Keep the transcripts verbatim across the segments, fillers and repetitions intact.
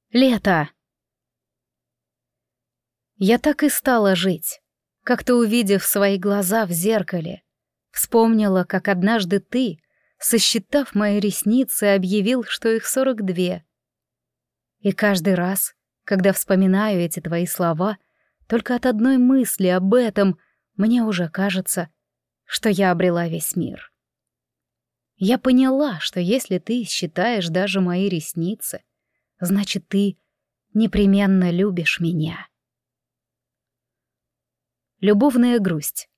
Лето. Я так и стала жить, как-то увидев свои глаза в зеркале. Вспомнила, как однажды ты, сосчитав мои ресницы, объявил, что их сорок две. И каждый раз, когда вспоминаю эти твои слова, только от одной мысли об этом мне уже кажется, что я обрела весь мир. Я поняла, что если ты считаешь даже мои ресницы, значит, ты непременно любишь меня. Любовная грусть.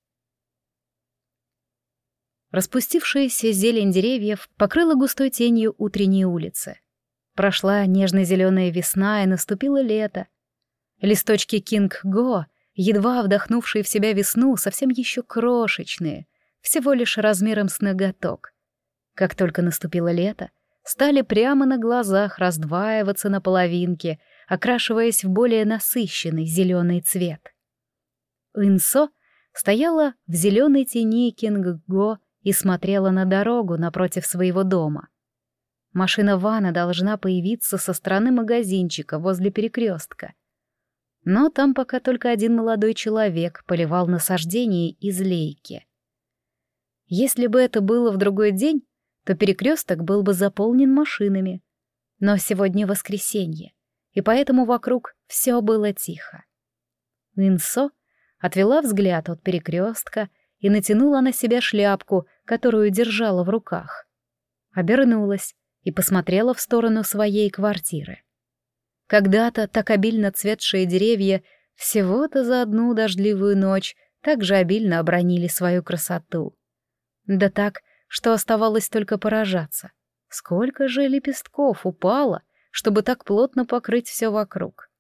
Распустившаяся зелень деревьев покрыла густой тенью утренние улицы. Прошла нежно-зеленая весна, и наступило лето. Листочки кинг-го, едва вдохнувшие в себя весну, совсем еще крошечные, всего лишь размером с ноготок. Как только наступило лето, стали прямо на глазах раздваиваться на половинки, окрашиваясь в более насыщенный зеленый цвет. Инсо стояла в зеленой тени кинг-го и смотрела на дорогу напротив своего дома. Машина Вана должна появиться со стороны магазинчика возле перекрестка. Но там пока только один молодой человек поливал насаждения из лейки. Если бы это было в другой день, то перекресток был бы заполнен машинами. Но сегодня воскресенье, и поэтому вокруг все было тихо. Инсо отвела взгляд от перекрестка и натянула на себя шляпку, которую держала в руках. Обернулась и посмотрела в сторону своей квартиры. Когда-то так обильно цветшие деревья всего-то за одну дождливую ночь так же обильно обронили свою красоту. Да так, что оставалось только поражаться. Сколько же лепестков упало, чтобы так плотно покрыть все вокруг.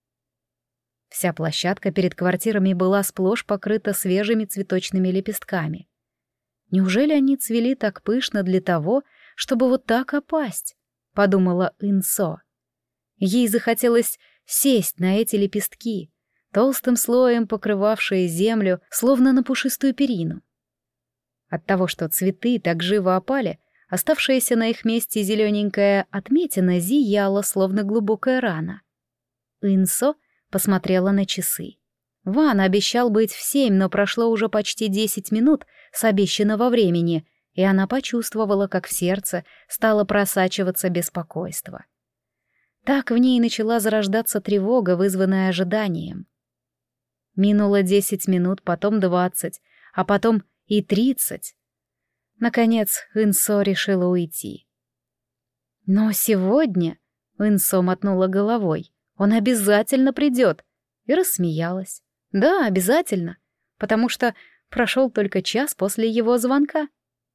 Вся площадка перед квартирами была сплошь покрыта свежими цветочными лепестками. Неужели они цвели так пышно для того, чтобы вот так опасть? Подумала Инсо. Ей захотелось сесть на эти лепестки, толстым слоем покрывавшие землю, словно на пушистую перину. От того, что цветы так живо опали, оставшаяся на их месте зелененькая отметина зияла, словно глубокая рана. Инсо посмотрела на часы. Ван обещал быть в семь, но прошло уже почти десять минут с обещанного времени, и она почувствовала, как в сердце стало просачиваться беспокойство. Так в ней начала зарождаться тревога, вызванная ожиданием. Минуло десять минут, потом двадцать, а потом и тридцать. Наконец, Инсо решила уйти. Но сегодня, Инсо мотнула головой, он обязательно придет, и рассмеялась. Да, обязательно, потому что прошел только час после его звонка.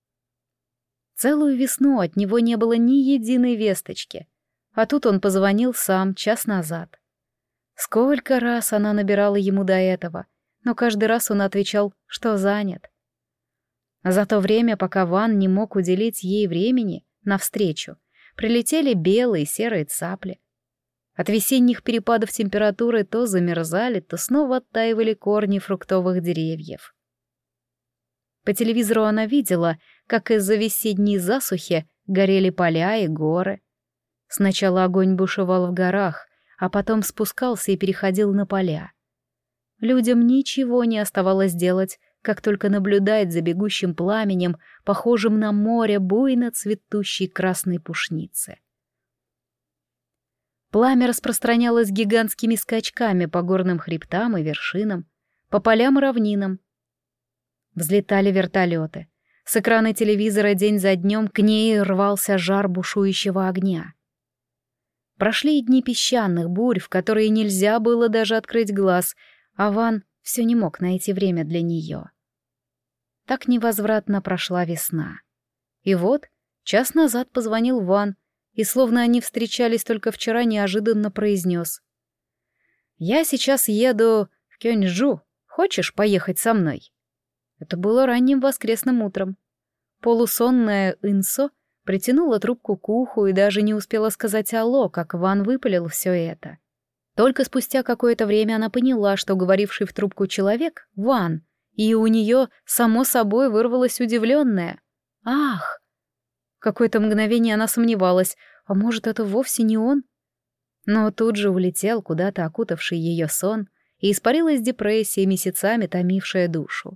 Целую весну от него не было ни единой весточки, а тут он позвонил сам час назад. Сколько раз она набирала ему до этого, но каждый раз он отвечал, что занят. За то время, пока Ван не мог уделить ей времени навстречу, прилетели белые и серые цапли. От весенних перепадов температуры то замерзали, то снова оттаивали корни фруктовых деревьев. По телевизору она видела, как из-за весенней засухи горели поля и горы. Сначала огонь бушевал в горах, а потом спускался и переходил на поля. Людям ничего не оставалось делать, как только наблюдать за бегущим пламенем, похожим на море буйно цветущей красной пушницы. Пламя распространялось гигантскими скачками по горным хребтам и вершинам, по полям и равнинам. Взлетали вертолеты. С экрана телевизора день за днем к ней рвался жар бушующего огня. Прошли и дни песчаных бурь, в которые нельзя было даже открыть глаз, а Ван все не мог найти время для нее. Так невозвратно прошла весна. И вот час назад позвонил Ван, и, словно они встречались только вчера, неожиданно произнес: «Я сейчас еду в Кёнджу. Хочешь поехать со мной?» Это было ранним воскресным утром. Полусонная Инсо притянула трубку к уху и даже не успела сказать «алло», как Ван выпалил все это. Только спустя какое-то время она поняла, что говоривший в трубку человек — Ван, и у нее само собой вырвалось удивленное: «Ах!» Какое-то мгновение она сомневалась, а может, это вовсе не он? но тут же улетел куда-то окутавший ее сон, и испарилась депрессия, месяцами томившая душу.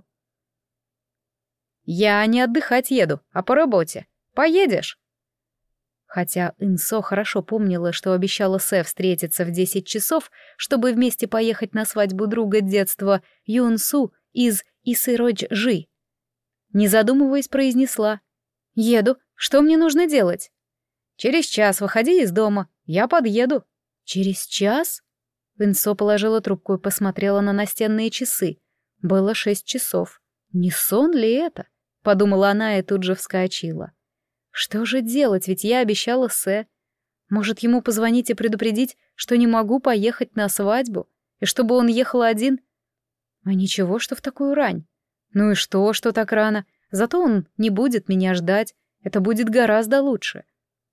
«Я не отдыхать еду, а по работе. Поедешь?» Хотя Инсо хорошо помнила, что обещала Сэ встретиться в десять часов, чтобы вместе поехать на свадьбу друга детства Юнсу из Исыродж-Жи. Не задумываясь, произнесла: «Еду. Что мне нужно делать?» «Через час выходи из дома. Я подъеду». «Через час?» Инсо положила трубку и посмотрела на настенные часы. Было шесть часов. Не сон ли это? Подумала она и тут же вскочила. Что же делать, ведь я обещала Сэ. Может, ему позвонить и предупредить, что не могу поехать на свадьбу, и чтобы он ехал один? А ничего, что в такую рань. Ну и что, что так рано? Зато он не будет меня ждать, это будет гораздо лучше.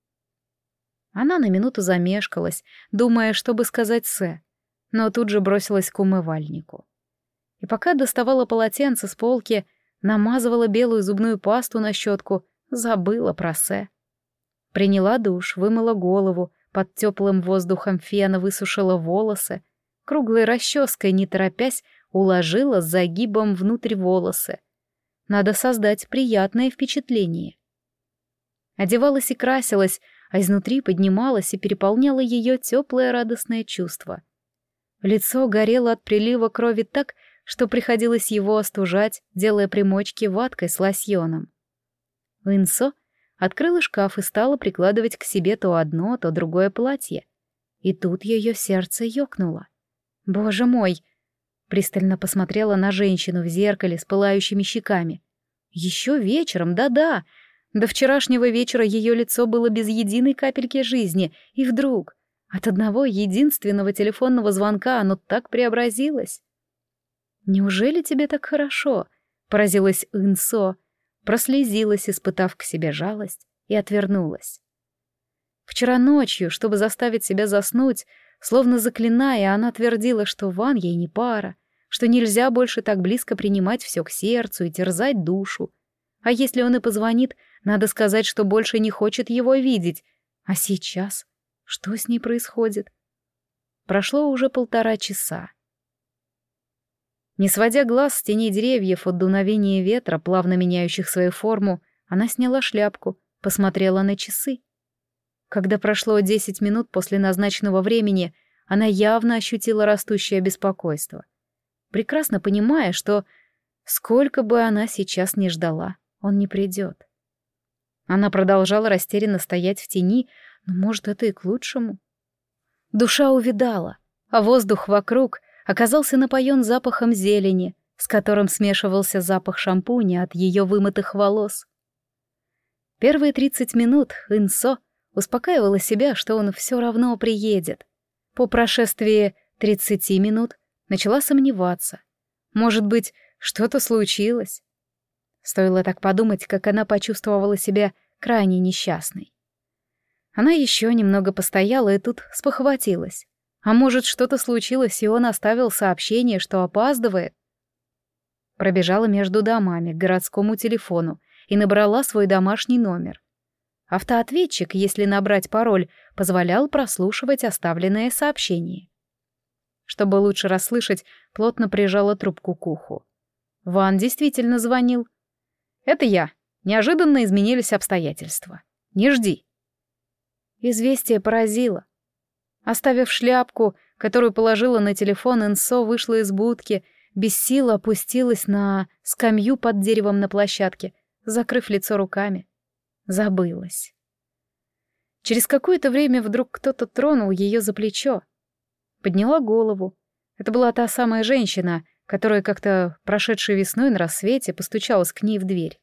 Она на минуту замешкалась, думая, что бы сказать Сэ, но тут же бросилась к умывальнику. И пока доставала полотенце с полки, намазывала белую зубную пасту на щетку, забыла про Сэ. Приняла душ, вымыла голову, под теплым воздухом фена высушила волосы, круглой расческой, не торопясь, уложила с загибом внутрь волосы. Надо создать приятное впечатление. Одевалась и красилась, а изнутри поднималось и переполняло ее теплое радостное чувство. Лицо горело от прилива крови так, что приходилось его остужать, делая примочки ваткой с лосьоном. Инсо открыла шкаф и стала прикладывать к себе то одно, то другое платье. И тут ее сердце ёкнуло. «Боже мой!» Пристально посмотрела на женщину в зеркале с пылающими щеками. Еще вечером, да-да, до вчерашнего вечера ее лицо было без единой капельки жизни, и вдруг от одного единственного телефонного звонка оно так преобразилось. «Неужели тебе так хорошо?» — поразилась Инсо, прослезилась, испытав к себе жалость, и отвернулась. Вчера ночью, чтобы заставить себя заснуть, словно заклиная, она твердила, что Ван ей не пара, что нельзя больше так близко принимать все к сердцу и терзать душу. А если он и позвонит, надо сказать, что больше не хочет его видеть. А сейчас? Что с ней происходит? Прошло уже полтора часа. Не сводя глаз с теней деревьев от дуновения ветра, плавно меняющих свою форму, она сняла шляпку, посмотрела на часы. Когда прошло десять минут после назначенного времени, она явно ощутила растущее беспокойство, прекрасно понимая, что сколько бы она сейчас ни ждала, он не придет. Она продолжала растерянно стоять в тени, но, может, это и к лучшему. Душа увядала, а воздух вокруг оказался напоен запахом зелени, с которым смешивался запах шампуня от ее вымытых волос. Первые тридцать минут Инсо успокаивала себя, что он все равно приедет. По прошествии тридцати минут начала сомневаться. Может быть, что-то случилось? Стоило так подумать, как она почувствовала себя крайне несчастной. Она еще немного постояла и тут спохватилась. А может, что-то случилось, и он оставил сообщение, что опаздывает? Пробежала между домами к городскому телефону и набрала свой домашний номер. Автоответчик, если набрать пароль, позволял прослушивать оставленное сообщение. Чтобы лучше расслышать, плотно прижала трубку к уху. Ван действительно звонил. «Это я. Неожиданно изменились обстоятельства. Не жди». Известие поразило. Оставив шляпку, которую положила на телефон, Инсо вышла из будки, без сил опустилась на скамью под деревом на площадке, закрыв лицо руками. Забылась. Через какое-то время вдруг кто-то тронул ее за плечо. Подняла голову. Это была та самая женщина, которая как-то прошедшей весной на рассвете постучалась к ней в дверь.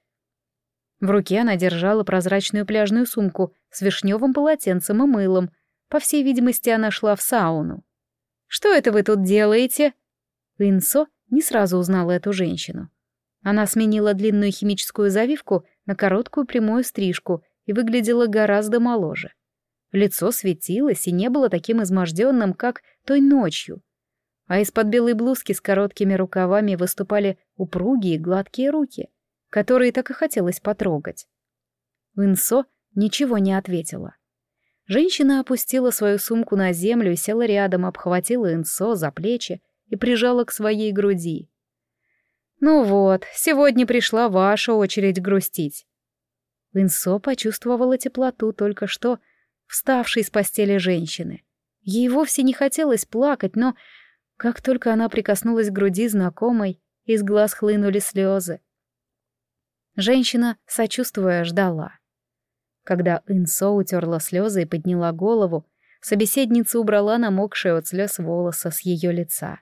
В руке она держала прозрачную пляжную сумку с вишневым полотенцем и мылом. По всей видимости, она шла в сауну. «Что это вы тут делаете?» Инсо не сразу узнала эту женщину. Она сменила длинную химическую завивку на короткую прямую стрижку и выглядела гораздо моложе. Лицо светилось и не было таким изможденным, как той ночью. А из-под белой блузки с короткими рукавами выступали упругие гладкие руки, которые так и хотелось потрогать. Инсо ничего не ответила. Женщина опустила свою сумку на землю и села рядом, обхватила Инсо за плечи и прижала к своей груди. «Ну вот, сегодня пришла ваша очередь грустить». Инсо почувствовала теплоту только что вставшей с постели женщины. Ей вовсе не хотелось плакать, но как только она прикоснулась к груди знакомой, из глаз хлынули слезы. Женщина, сочувствуя, ждала. Когда Инсо утерла слезы и подняла голову, собеседница убрала намокшие от слез волосы с ее лица.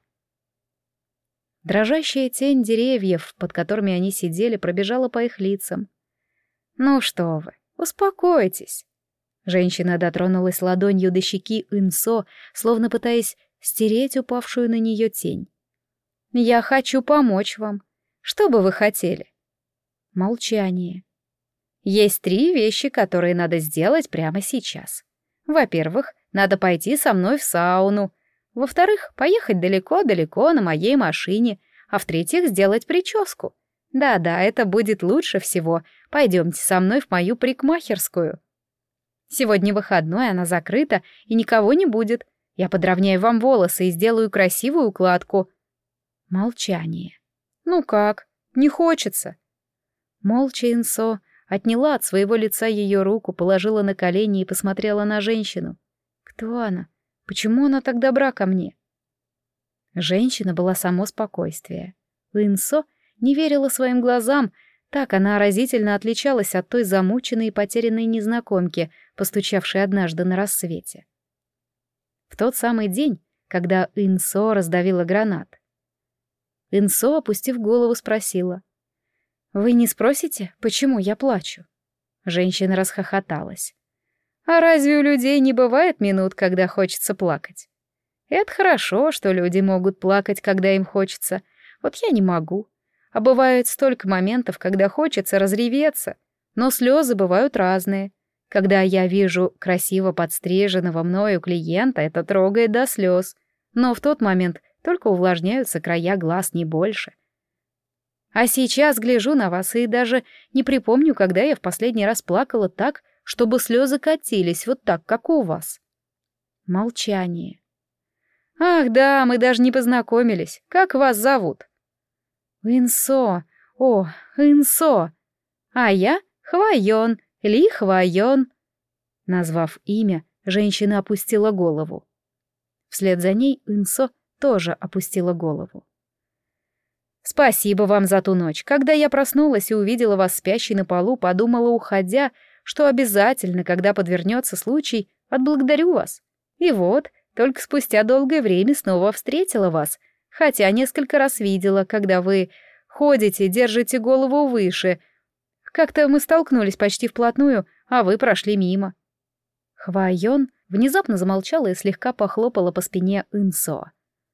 Дрожащая тень деревьев, под которыми они сидели, пробежала по их лицам. «Ну что вы, успокойтесь». Женщина дотронулась ладонью до щеки Инсо, словно пытаясь стереть упавшую на нее тень. «Я хочу помочь вам. Что бы вы хотели?» Молчание. «Есть три вещи, которые надо сделать прямо сейчас. Во-первых, надо пойти со мной в сауну. Во-вторых, поехать далеко-далеко на моей машине. А в-третьих, сделать прическу. Да-да, это будет лучше всего. Пойдемте со мной в мою парикмахерскую. Сегодня выходной, она закрыта, и никого не будет. Я подровняю вам волосы и сделаю красивую укладку». Молчание. «Ну как? Не хочется?» Молча Инсо отняла от своего лица ее руку, положила на колени и посмотрела на женщину. «Кто она? Почему она так добра ко мне?» Женщина была само спокойствие. Инсо не верила своим глазам, так она разительно отличалась от той замученной и потерянной незнакомки, постучавшей однажды на рассвете. В тот самый день, когда Инсо раздавила гранат. Инсо, опустив голову, спросила: «Вы не спросите, почему я плачу?» Женщина расхохоталась. «А разве у людей не бывает минут, когда хочется плакать? Это хорошо, что люди могут плакать, когда им хочется. Вот я не могу. А бывает столько моментов, когда хочется разреветься. Но слезы бывают разные. Когда я вижу красиво подстриженного мною клиента, это трогает до слез. Но в тот момент только увлажняются края глаз, не больше. А сейчас гляжу на вас и даже не припомню, когда я в последний раз плакала так, чтобы слезы катились вот так, как у вас». Молчание. «Ах да, мы даже не познакомились. Как вас зовут?» «Инсо. О, Инсо. А я Хвайон, Ли Хвайон». Назвав имя, женщина опустила голову. Вслед за ней Инсо тоже опустила голову. «Спасибо вам за ту ночь. Когда я проснулась и увидела вас спящей на полу, подумала, уходя, что обязательно, когда подвернется случай, отблагодарю вас. И вот, только спустя долгое время снова встретила вас, хотя несколько раз видела, когда вы ходите, держите голову выше. Как-то мы столкнулись почти вплотную, а вы прошли мимо». Хвайон внезапно замолчала и слегка похлопала по спине Инсо.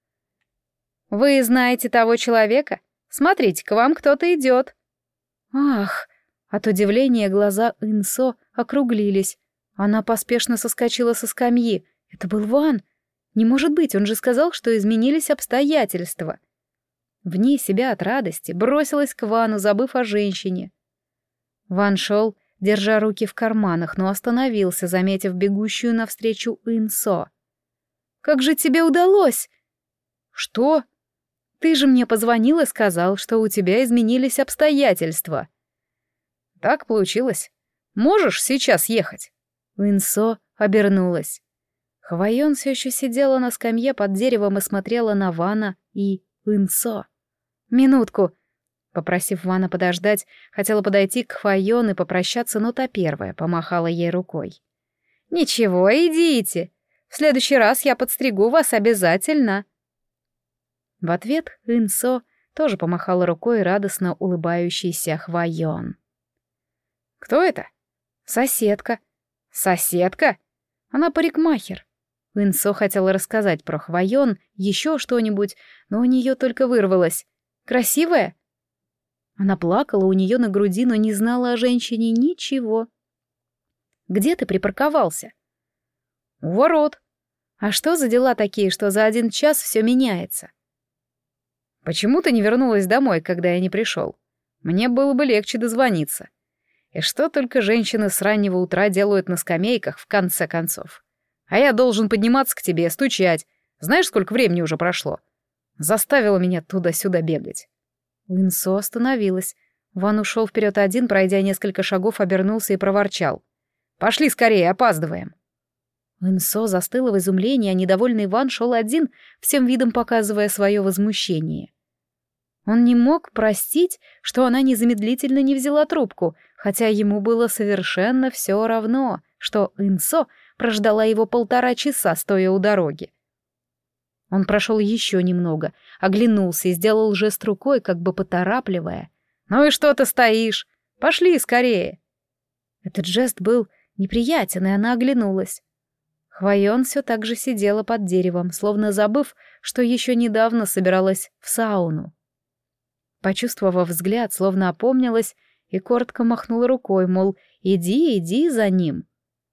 «Вы знаете того человека? Смотрите, к вам кто-то идет». «Ах!» От удивления глаза Инсо округлились. Она поспешно соскочила со скамьи. Это был Ван. Не может быть, он же сказал, что изменились обстоятельства. Вне себя от радости бросилась к Вану, забыв о женщине. Ван шел, держа руки в карманах, но остановился, заметив бегущую навстречу Инсо. «Как же тебе удалось?» «Что?» «Ты же мне позвонил и сказал, что у тебя изменились обстоятельства». «Так получилось. Можешь сейчас ехать?» Инсо обернулась. Хвайон все еще сидела на скамье под деревом и смотрела на Вана и Инсо. «Минутку!» Попросив Вана подождать, хотела подойти к Хвайон и попрощаться, но та первая помахала ей рукой. «Ничего, идите. В следующий раз я подстригу вас обязательно». В ответ Инсо тоже помахала рукой радостно улыбающейся Хвайон. «Кто это?» «Соседка». «Соседка?» «Она парикмахер». Инсо хотела рассказать про Хвайон еще что-нибудь, но у нее только вырвалось. «Красивая?» Она плакала у нее на груди, но не знала о женщине ничего. «Где ты припарковался?» «У ворот». «А что за дела такие, что за один час все меняется?» «Почему ты не вернулась домой, когда я не пришел? Мне было бы легче дозвониться. И что только женщины с раннего утра делают на скамейках, в конце концов. А я должен подниматься к тебе, стучать. Знаешь, сколько времени уже прошло? Заставила меня туда-сюда бегать. Инсо остановилась. Ван ушел вперед один, пройдя несколько шагов, обернулся и проворчал. «Пошли скорее, опаздываем». Инсо застыла в изумлении, а недовольный Ван шел один, всем видом показывая свое возмущение. Он не мог простить, что она незамедлительно не взяла трубку, хотя ему было совершенно все равно, что Инсо прождала его полтора часа, стоя у дороги. Он прошел еще немного, оглянулся и сделал жест рукой, как бы поторапливая. «Ну и что ты стоишь? Пошли скорее!» Этот жест был неприятен, и она оглянулась. Хвоен все так же сидела под деревом, словно забыв, что еще недавно собиралась в сауну. Почувствовав взгляд, словно опомнилась и коротко махнула рукой, мол, иди, иди за ним.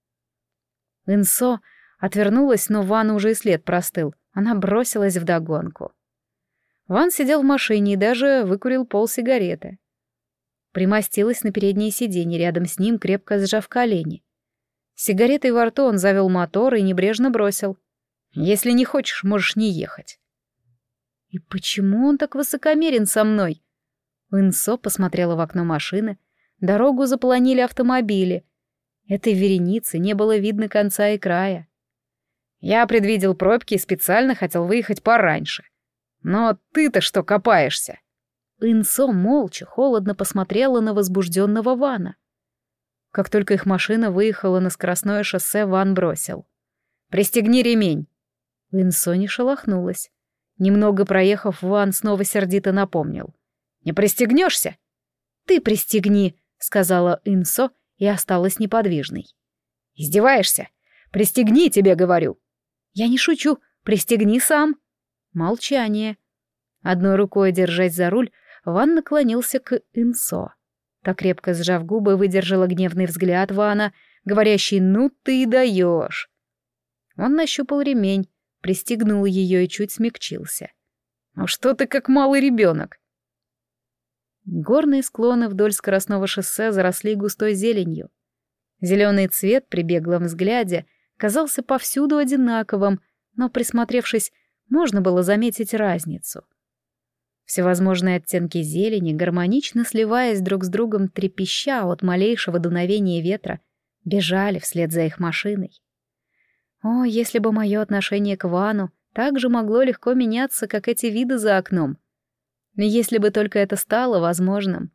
Инсо отвернулась, но Вану уже и след простыл. Она бросилась вдогонку. Ван сидел в машине и даже выкурил полсигареты. Примостилась на переднее сиденье, рядом с ним, крепко сжав колени. С сигаретой во рту он завел мотор и небрежно бросил. «Если не хочешь, можешь не ехать». «И почему он так высокомерен со мной?» Инсо посмотрела в окно машины. Дорогу заполонили автомобили. Этой вереницы не было видно конца и края. «Я предвидел пробки и специально хотел выехать пораньше. Но ты-то что копаешься?» Инсо молча, холодно посмотрела на возбужденного Вана. Как только их машина выехала на скоростное шоссе, Ван бросил. «Пристегни ремень!» Инсо не шелохнулась. Немного проехав, Ван снова сердито напомнил. «Не пристегнешься?» «Ты пристегни!» — сказала Инсо и осталась неподвижной. «Издеваешься? Пристегни, тебе говорю!» «Я не шучу, пристегни сам!» Молчание. Одной рукой, держась за руль, Ван наклонился к Инсо. Так крепко сжав губы, выдержала гневный взгляд Вана, говорящий «ну ты и даешь». Он нащупал ремень, пристегнул ее и чуть смягчился. «Ну что ты как малый ребенок?» Горные склоны вдоль скоростного шоссе заросли густой зеленью. Зеленый цвет при беглом взгляде казался повсюду одинаковым, но, присмотревшись, можно было заметить разницу. Всевозможные оттенки зелени, гармонично сливаясь друг с другом, трепеща от малейшего дуновения ветра, бежали вслед за их машиной. О, если бы мое отношение к Вану так же могло легко меняться, как эти виды за окном. Если бы только это стало возможным.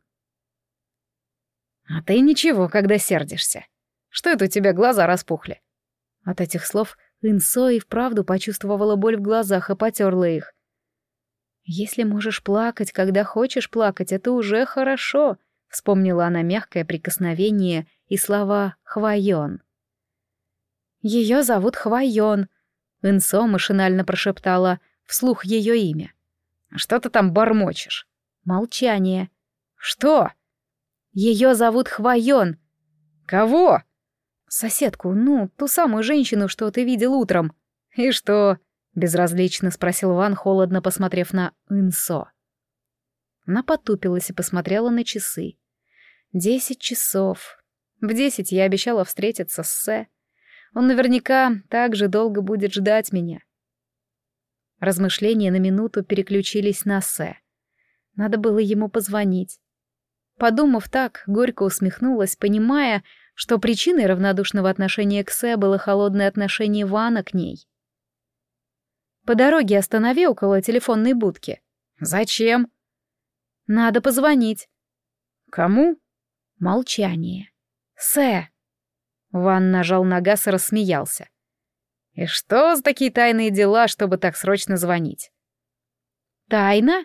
«А ты ничего, когда сердишься. Что это у тебя глаза распухли?» От этих слов Инсо и вправду почувствовала боль в глазах и потерла их. «Если можешь плакать, когда хочешь плакать, это уже хорошо», — вспомнила она мягкое прикосновение и слова «Хвоен». «Ее зовут Хвоен», — Инсо машинально прошептала вслух ее имя. «Что ты там бормочешь?» Молчание. «Что?» «Ее зовут Хвоен». «Кого?» «Соседку, ну, ту самую женщину, что ты видел утром». «И что?» — безразлично спросил Ван, холодно посмотрев на Инсо. Она потупилась и посмотрела на часы. «Десять часов. В десять я обещала встретиться с Сэ. Он наверняка так же долго будет ждать меня». Размышления на минуту переключились на Сэ. Надо было ему позвонить. Подумав так, горько усмехнулась, понимая, что причиной равнодушного отношения к Сэ было холодное отношение Вана к ней. «По дороге останови около телефонной будки». «Зачем?» «Надо позвонить». «Кому?» Молчание. «Сэ». Ван нажал на газ и рассмеялся. «И что за такие тайные дела, чтобы так срочно звонить?» «Тайна?»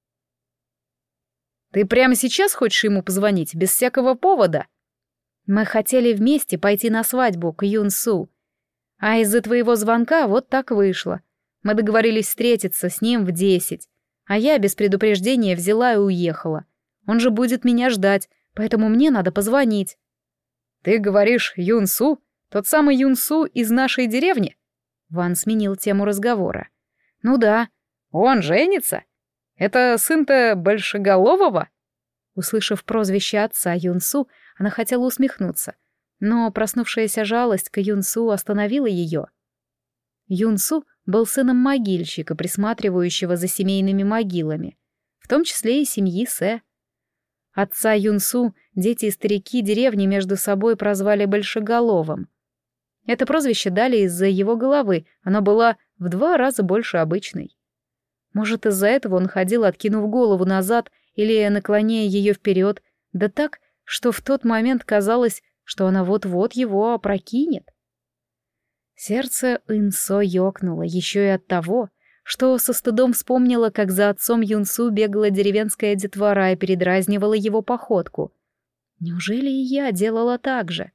«Ты прямо сейчас хочешь ему позвонить, без всякого повода?» «Мы хотели вместе пойти на свадьбу к Юнсу, а из-за твоего звонка вот так вышло. Мы договорились встретиться с ним в десять, а я без предупреждения взяла и уехала. Он же будет меня ждать, поэтому мне надо позвонить». «Ты говоришь Юнсу? Тот самый Юнсу из нашей деревни?» Ван сменил тему разговора. «Ну да». «Он женится? Это сын-то Большеголового?» Услышав прозвище отца Юнсу, она хотела усмехнуться, но проснувшаяся жалость к Юнсу остановила ее. Юнсу был сыном могильщика, присматривающего за семейными могилами, в том числе и семьи Сэ. Отца Юнсу дети и старики деревни между собой прозвали Большеголовым. Это прозвище дали из-за его головы, она была в два раза больше обычной. Может, из-за этого он ходил, откинув голову назад или наклоняя ее вперед, да так, что в тот момент казалось, что она вот-вот его опрокинет. Сердце Инсо ёкнуло еще и от того, что со стыдом вспомнила, как за отцом Юнсу бегала деревенская детвора и передразнивала его походку. Неужели и я делала так же?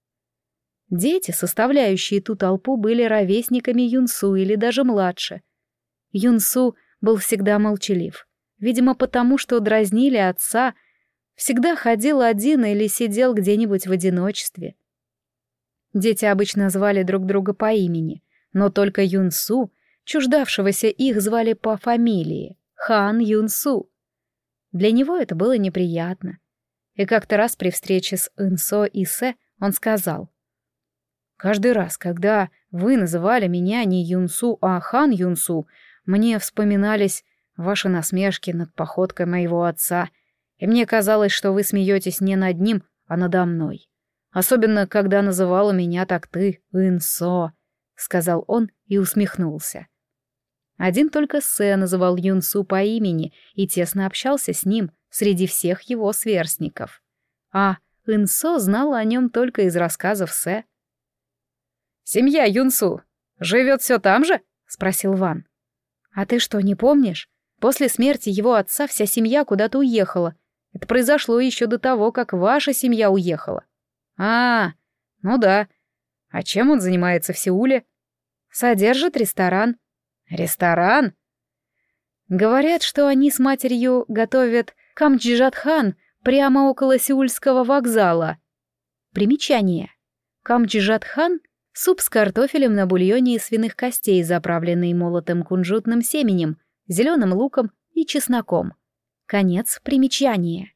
Дети, составляющие ту толпу, были ровесниками Юнсу или даже младше. Юнсу был всегда молчалив, видимо, потому что дразнили отца, всегда ходил один или сидел где-нибудь в одиночестве. Дети обычно звали друг друга по имени, но только Юнсу, чуждавшегося их, звали по фамилии — Хан Юнсу. Для него это было неприятно. И как-то раз при встрече с Инсо и Сэ он сказал: «Каждый раз, когда вы называли меня не Юнсу, а Хан Юнсу, мне вспоминались ваши насмешки над походкой моего отца, и мне казалось, что вы смеетесь не над ним, а надо мной. Особенно, когда называла меня так ты, Инсо», — сказал он и усмехнулся. Один только Сэ называл Юнсу по имени и тесно общался с ним среди всех его сверстников. А Инсо знала о нем только из рассказов Сэ. «Семья Юнсу живет все там же?» — спросил Ван. «А ты что, не помнишь? После смерти его отца вся семья куда-то уехала. Это произошло еще до того, как ваша семья уехала». «А, ну да. А чем он занимается в Сеуле?» «Содержит ресторан». «Ресторан?» Говорят, что они с матерью готовят камчжатхан прямо около сеульского вокзала. Примечание. Камчжатхан — суп с картофелем на бульоне из свиных костей, заправленный молотым кунжутным семенем, зеленым луком и чесноком. Конец примечания.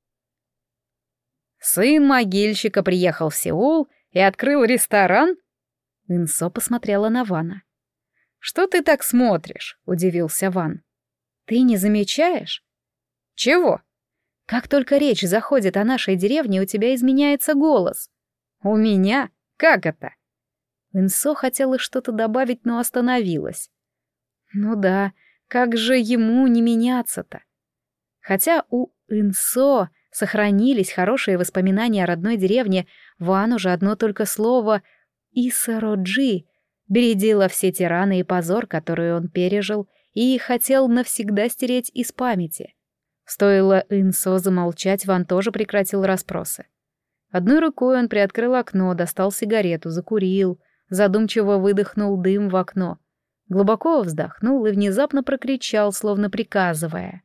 «Сын могильщика приехал в Сеул и открыл ресторан?» Инсо посмотрела на Вана. «Что ты так смотришь?» — удивился Ван. «Ты не замечаешь?» «Чего?» «Как только речь заходит о нашей деревне, у тебя изменяется голос». «У меня? Как это?» Инсо хотела что-то добавить, но остановилась. «Ну да, как же ему не меняться-то?» Хотя у Инсо сохранились хорошие воспоминания о родной деревне, Вану же одно только слово «Исароджи» бередило все те раны и позор, которые он пережил, и хотел навсегда стереть из памяти. Стоило Инсо замолчать, Ван тоже прекратил расспросы. Одной рукой он приоткрыл окно, достал сигарету, закурил, задумчиво выдохнул дым в окно, глубоко вздохнул и внезапно прокричал, словно приказывая: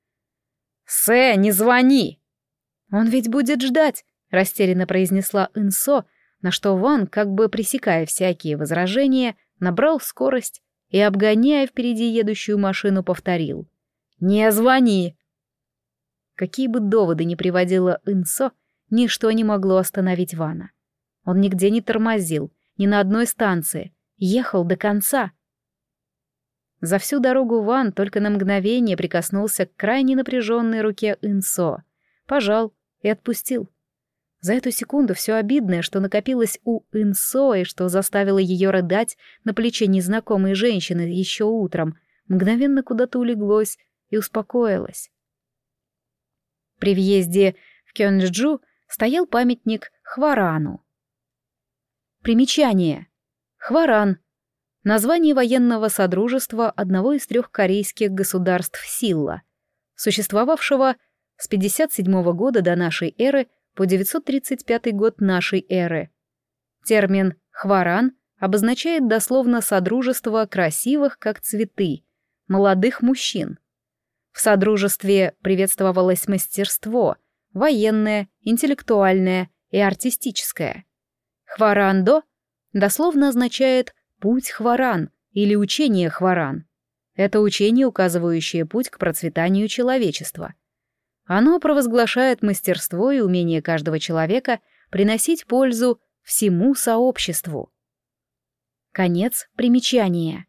«Сэ, не звони!» «Он ведь будет ждать», — растерянно произнесла Инсо, на что Ван, как бы пресекая всякие возражения, набрал скорость и, обгоняя впереди едущую машину, повторил: «Не звони!» Какие бы доводы ни приводила Инсо, ничто не могло остановить Вана. Он нигде не тормозил, ни на одной станции, ехал до конца. За всю дорогу Ван только на мгновение прикоснулся к крайне напряженной руке Инсо, пожал и отпустил. За эту секунду все обидное, что накопилось у Инсо и что заставило ее рыдать на плече незнакомой женщины еще утром, мгновенно куда-то улеглось и успокоилось. При въезде в Кёнджу стоял памятник Хварану. Примечание. Хваран — название военного содружества одного из трех корейских государств Силла, существовавшего с пятьдесят седьмого года до нашей эры по девятьсот тридцать пятый год нашей эры. Термин «хваран» обозначает дословно содружество красивых, как цветы, молодых мужчин. В содружестве приветствовалось мастерство, военное, интеллектуальное и артистическое. Хварандо дословно означает «путь Хваран» или «учение Хваран». Это учение, указывающее путь к процветанию человечества. Оно провозглашает мастерство и умение каждого человека приносить пользу всему сообществу. Конец примечания.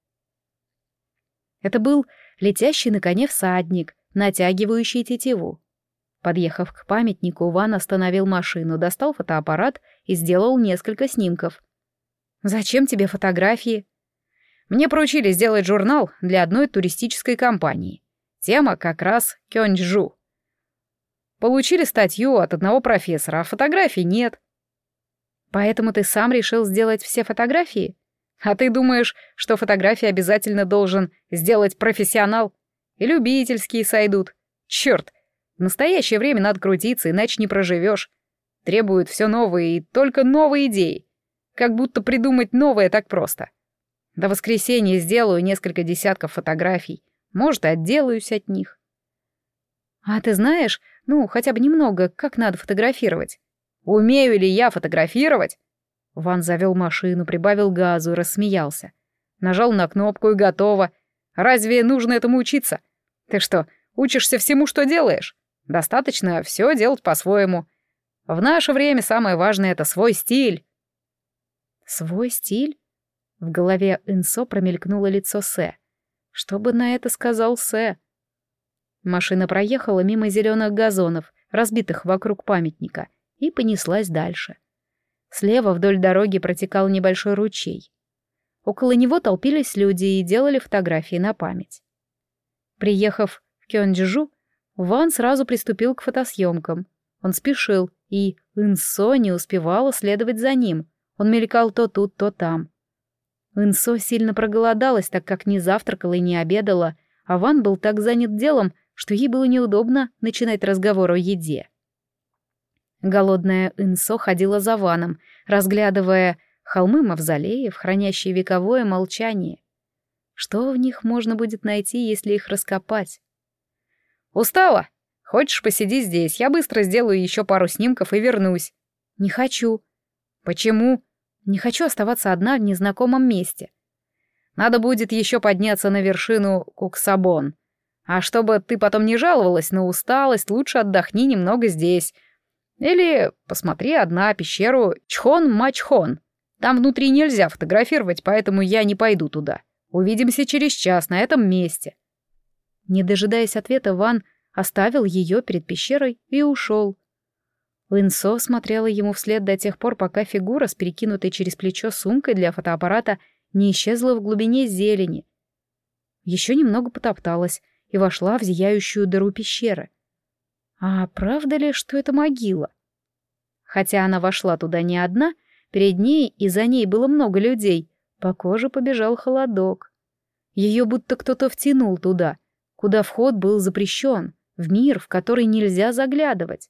Это был летящий на коне всадник, натягивающий тетиву. Подъехав к памятнику, Ван остановил машину, достал фотоаппарат и сделал несколько снимков. «Зачем тебе фотографии?» «Мне поручили сделать журнал для одной туристической компании. Тема как раз Кёнджу. Получили статью от одного профессора, а фотографий нет». «Поэтому ты сам решил сделать все фотографии? А ты думаешь, что фотографии обязательно должен сделать профессионал? И любительские сойдут. Черт! В настоящее время надо крутиться, иначе не проживешь. Требуют все новые и только новые идеи. Как будто придумать новое так просто. До воскресенья сделаю несколько десятков фотографий. Может, и отделаюсь от них». «А ты знаешь, ну, хотя бы немного, как надо фотографировать?» «Умею ли я фотографировать?» Ван завел машину, прибавил газу и рассмеялся. Нажал на кнопку и готово. «Разве нужно этому учиться? Ты что, учишься всему, что делаешь? Достаточно все делать по-своему. В наше время самое важное — это свой стиль». «Свой стиль?» В голове Инсо промелькнуло лицо Сэ. Что бы на это сказал Сэ? Машина проехала мимо зеленых газонов, разбитых вокруг памятника, и понеслась дальше. Слева вдоль дороги протекал небольшой ручей. Около него толпились люди и делали фотографии на память. Приехав в Кёнджу, Ван сразу приступил к фотосъемкам. Он спешил, и Инсо не успевала следовать за ним. Он мелькал то тут, то там. Инсо сильно проголодалась, так как не завтракала и не обедала, а Ван был так занят делом, что ей было неудобно начинать разговор о еде. Голодная Инсо ходила за Ваном, разглядывая холмы мавзолеев, хранящие вековое молчание. Что в них можно будет найти, если их раскопать? «Устала? Хочешь, посиди здесь, я быстро сделаю еще пару снимков и вернусь». «Не хочу». «Почему?» «Не хочу оставаться одна в незнакомом месте. Надо будет еще подняться на вершину Куксабон. А чтобы ты потом не жаловалась на усталость, лучше отдохни немного здесь. Или посмотри одна пещеру Чхон-Мачхон. Там внутри нельзя фотографировать, поэтому я не пойду туда. Увидимся через час на этом месте». Не дожидаясь ответа, Ван оставил ее перед пещерой и ушел. Инсо смотрела ему вслед до тех пор, пока фигура с перекинутой через плечо сумкой для фотоаппарата не исчезла в глубине зелени. Еще немного потопталась и вошла в зияющую дыру пещеры. А правда ли, что это могила? Хотя она вошла туда не одна, перед ней и за ней было много людей, по коже побежал холодок. Ее будто кто-то втянул туда, куда вход был запрещен, в мир, в который нельзя заглядывать.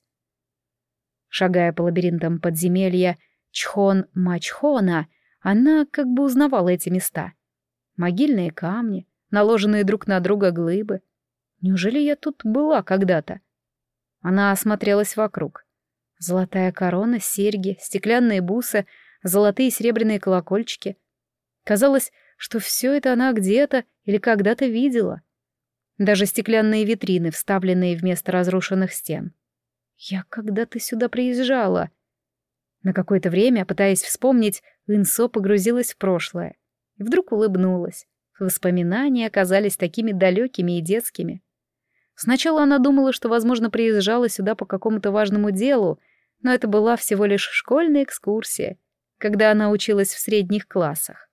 Шагая по лабиринтам подземелья Чхон-Мачхона, она как бы узнавала эти места. Могильные камни, наложенные друг на друга глыбы. Неужели я тут была когда-то? Она осмотрелась вокруг. Золотая корона, серьги, стеклянные бусы, золотые и серебряные колокольчики. Казалось, что все это она где-то или когда-то видела. Даже стеклянные витрины, вставленные вместо разрушенных стен. Я когда-то сюда приезжала. На какое-то время, пытаясь вспомнить, Инсо погрузилась в прошлое. И вдруг улыбнулась. Воспоминания оказались такими далекими и детскими. Сначала она думала, что, возможно, приезжала сюда по какому-то важному делу, но это была всего лишь школьная экскурсия, когда она училась в средних классах.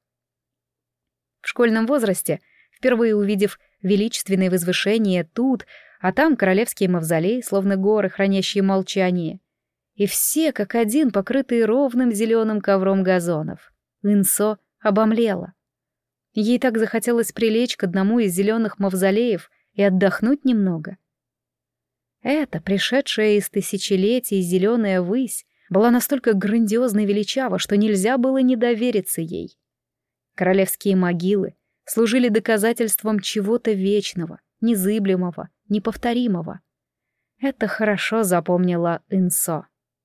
В школьном возрасте, впервые увидев величественное возвышение тут, а там королевские мавзолеи, словно горы, хранящие молчание, и все, как один, покрытые ровным зеленым ковром газонов, Инсо обомлела. Ей так захотелось прилечь к одному из зеленых мавзолеев и отдохнуть немного. Эта, пришедшая из тысячелетий зеленая высь, была настолько грандиозна и величава, что нельзя было не довериться ей. Королевские могилы служили доказательством чего-то вечного, незыблемого, неповторимого. Это хорошо запомнила Инсо.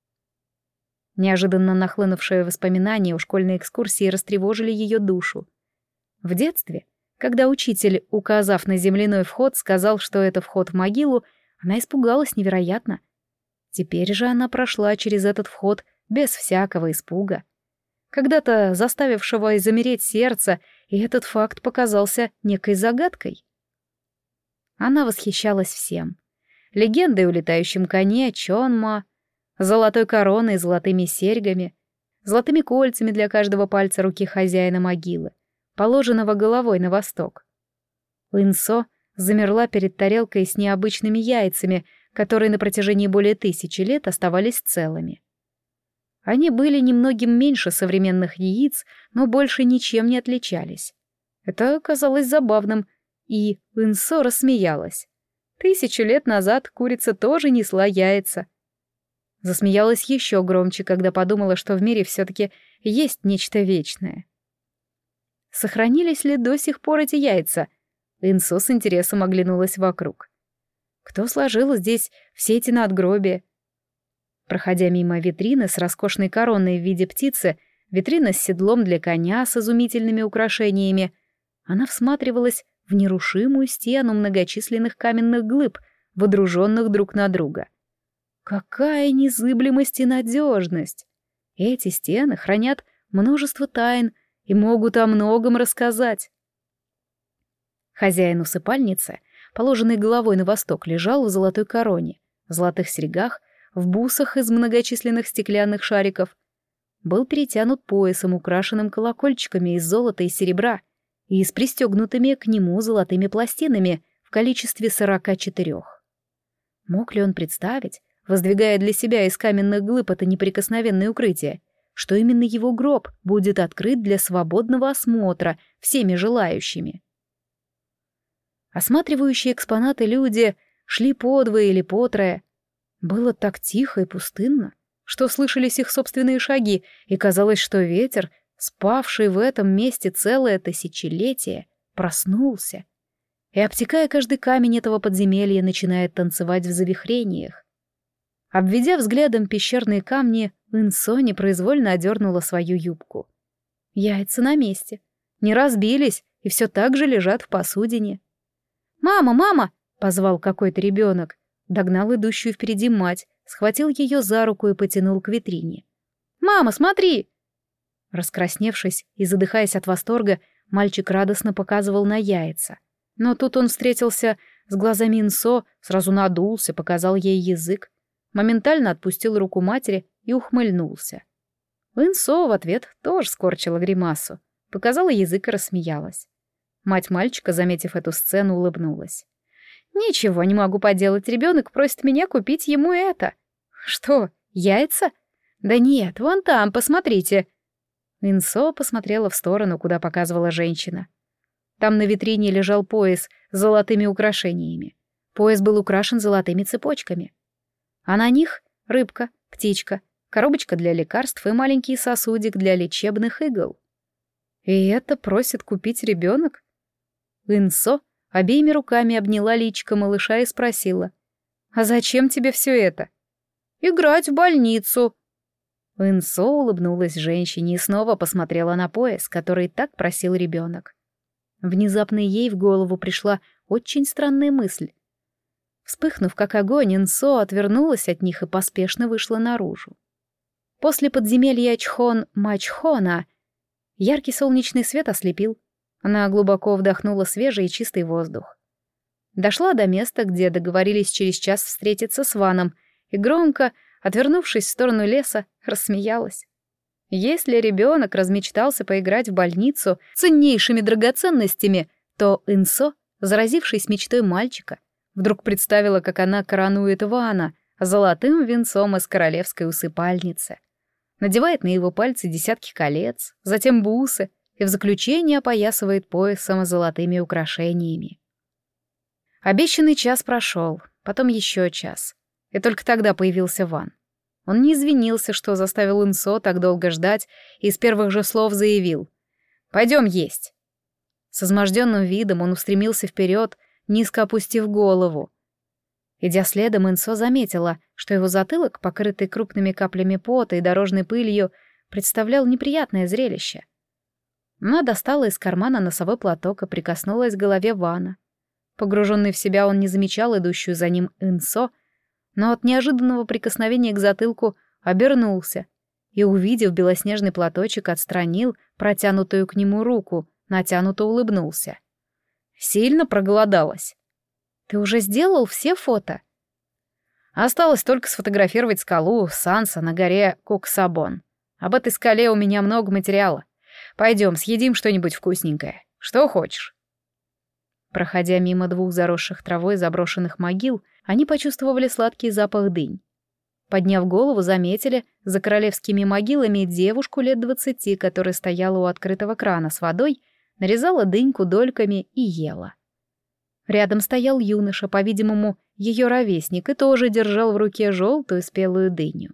Неожиданно нахлынувшие воспоминания о школьной экскурсии растревожили ее душу. В детстве, когда учитель, указав на земляной вход, сказал, что это вход в могилу, Она испугалась невероятно. Теперь же она прошла через этот вход без всякого испуга, когда-то заставившего замереть сердце, и этот факт показался некой загадкой. Она восхищалась всем. Легендой о летающем коне Чонма, золотой короной и золотыми серьгами, золотыми кольцами для каждого пальца руки хозяина могилы, положенного головой на восток. Инсо замерла перед тарелкой с необычными яйцами, которые на протяжении более тысячи лет оставались целыми. Они были немногим меньше современных яиц, но больше ничем не отличались. Это казалось забавным, и Инсо рассмеялась. Тысячу лет назад курица тоже несла яйца. Засмеялась еще громче, когда подумала, что в мире все-таки есть нечто вечное. Сохранились ли до сих пор эти яйца? Инсо с интересом оглянулась вокруг. Кто сложил здесь все эти надгробия? Проходя мимо витрины с роскошной короной в виде птицы, витрина с седлом для коня с изумительными украшениями, она всматривалась в нерушимую стену многочисленных каменных глыб, водруженных друг на друга. Какая незыблемость и надежность! Эти стены хранят множество тайн и могут о многом рассказать. Хозяин усыпальницы, положенный головой на восток, лежал в золотой короне, в золотых серьгах, в бусах из многочисленных стеклянных шариков. Был перетянут поясом, украшенным колокольчиками из золота и серебра, и с пристегнутыми к нему золотыми пластинами в количестве сорока четырех. Мог ли он представить, воздвигая для себя из каменных глыб это неприкосновенное укрытие, что именно его гроб будет открыт для свободного осмотра всеми желающими? Осматривающие экспонаты люди шли подвое или потрое. Было так тихо и пустынно, что слышались их собственные шаги, и казалось, что ветер, спавший в этом месте целое тысячелетие, проснулся и, обтекая каждый камень этого подземелья, начинает танцевать в завихрениях. Обведя взглядом пещерные камни, Инсо непроизвольно одернула свою юбку. Яйца на месте, не разбились и все так же лежат в посудине. «Мама, мама!» — позвал какой-то ребенок. Догнал идущую впереди мать, схватил ее за руку и потянул к витрине. «Мама, смотри!» Раскрасневшись и задыхаясь от восторга, мальчик радостно показывал на яйца. Но тут он встретился с глазами Инсо, сразу надулся, показал ей язык, моментально отпустил руку матери и ухмыльнулся. Инсо в ответ тоже скорчила гримасу, показала язык и рассмеялась. Мать мальчика, заметив эту сцену, улыбнулась. «Ничего не могу поделать, ребенок просит меня купить ему это». «Что, яйца?» «Да нет, вон там, посмотрите». Инсо посмотрела в сторону, куда показывала женщина. Там на витрине лежал пояс с золотыми украшениями. Пояс был украшен золотыми цепочками. А на них рыбка, птичка, коробочка для лекарств и маленький сосудик для лечебных игл. И это просит купить ребенок? Инсо обеими руками обняла личико малыша и спросила: «А зачем тебе все это?» «Играть в больницу». Инсо улыбнулась женщине и снова посмотрела на пояс, который так просил ребенок. Внезапно ей в голову пришла очень странная мысль. Вспыхнув как огонь, Инсо отвернулась от них и поспешно вышла наружу. После подземелья Чхон-Мачхона яркий солнечный свет ослепил. Она глубоко вдохнула свежий и чистый воздух. Дошла до места, где договорились через час встретиться с Ваном, и громко, отвернувшись в сторону леса, рассмеялась. Если ребенок размечтался поиграть в больницу ценнейшими драгоценностями, то Инсо, заразившись мечтой мальчика, вдруг представила, как она коронует Вана золотым венцом из королевской усыпальницы, надевает на его пальцы десятки колец, затем бусы, и в заключение опоясывает поясом с золотыми украшениями. Обещанный час прошел, потом еще час, и только тогда появился Ван. Он не извинился, что заставил Инсо так долго ждать, и с первых же слов заявил: «Пойдем есть». С изможденным видом он устремился вперед, низко опустив голову. Идя следом, Инсо заметила, что его затылок, покрытый крупными каплями пота и дорожной пылью, представлял неприятное зрелище. Она достала из кармана носовой платок и прикоснулась к голове Вана. Погруженный в себя, он не замечал идущую за ним Инсо, но от неожиданного прикосновения к затылку обернулся и, увидев белоснежный платочек, отстранил протянутую к нему руку, натянуто улыбнулся. «Сильно проголодалась?» «Ты уже сделал все фото?» «Осталось только сфотографировать скалу Санса на горе Коксабон. Об этой скале у меня много материала. Пойдем, съедим что-нибудь вкусненькое. Что хочешь?» Проходя мимо двух заросших травой заброшенных могил, они почувствовали сладкий запах дынь. Подняв голову, заметили за королевскими могилами девушку лет двадцати, которая стояла у открытого крана с водой, нарезала дыньку дольками и ела. Рядом стоял юноша, по-видимому, ее ровесник, и тоже держал в руке желтую спелую дыню.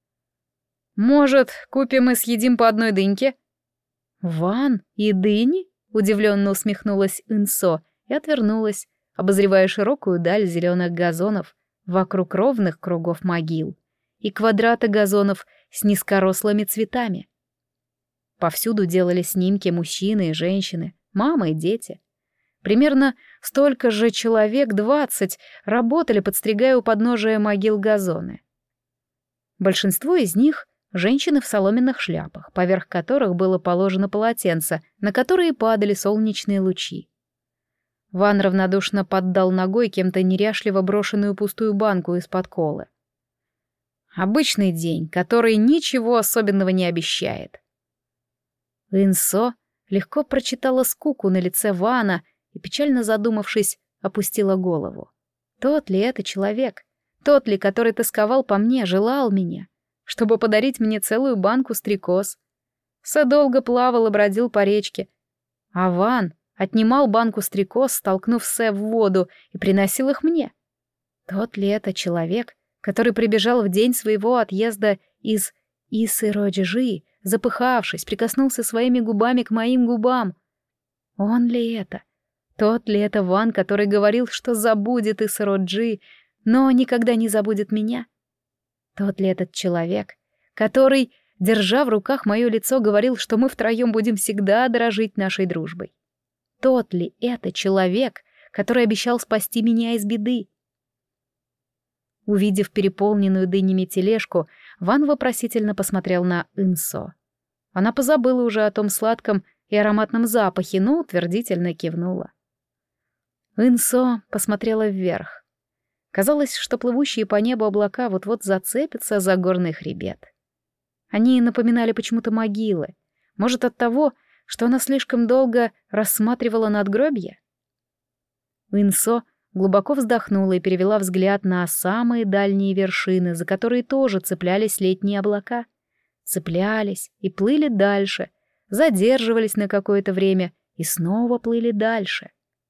«Может, купим и съедим по одной дыньке?» «Ван и дыни?» — удивленно усмехнулась Инсо и отвернулась, обозревая широкую даль зеленых газонов вокруг ровных кругов могил и квадраты газонов с низкорослыми цветами. Повсюду делали снимки мужчины и женщины, мамы и дети. Примерно столько же человек, двадцать, работали, подстригая у подножия могил газоны. Большинство из них — женщины в соломенных шляпах, поверх которых было положено полотенце, на которые падали солнечные лучи. Ван равнодушно поддал ногой кем-то неряшливо брошенную пустую банку из-под колы. Обычный день, который ничего особенного не обещает. Инсо легко прочитала скуку на лице Вана и, печально задумавшись, опустила голову. Тот ли это человек? Тот ли, который тосковал по мне, желал меня, чтобы подарить мне целую банку стрекоз? Сэ долго плавал и бродил по речке, а Ван отнимал банку стрекоз, столкнув Сэ в воду, и приносил их мне. Тот ли это человек, который прибежал в день своего отъезда из Исы-Роджи, запыхавшись, прикоснулся своими губами к моим губам? Он ли это? Тот ли это Ван, который говорил, что забудет Исы-Роджи, но никогда не забудет меня? Тот ли этот человек, который, держа в руках мое лицо, говорил, что мы втроем будем всегда дорожить нашей дружбой? Тот ли это человек, который обещал спасти меня из беды? Увидев переполненную дынями тележку, Ван вопросительно посмотрел на Инсо. Она позабыла уже о том сладком и ароматном запахе, но утвердительно кивнула. Инсо посмотрела вверх. Казалось, что плывущие по небу облака вот-вот зацепятся за горный хребет. Они напоминали почему-то могилы. Может, от того, что она слишком долго рассматривала надгробье? Инсо глубоко вздохнула и перевела взгляд на самые дальние вершины, за которые тоже цеплялись летние облака. Цеплялись и плыли дальше, задерживались на какое-то время и снова плыли дальше.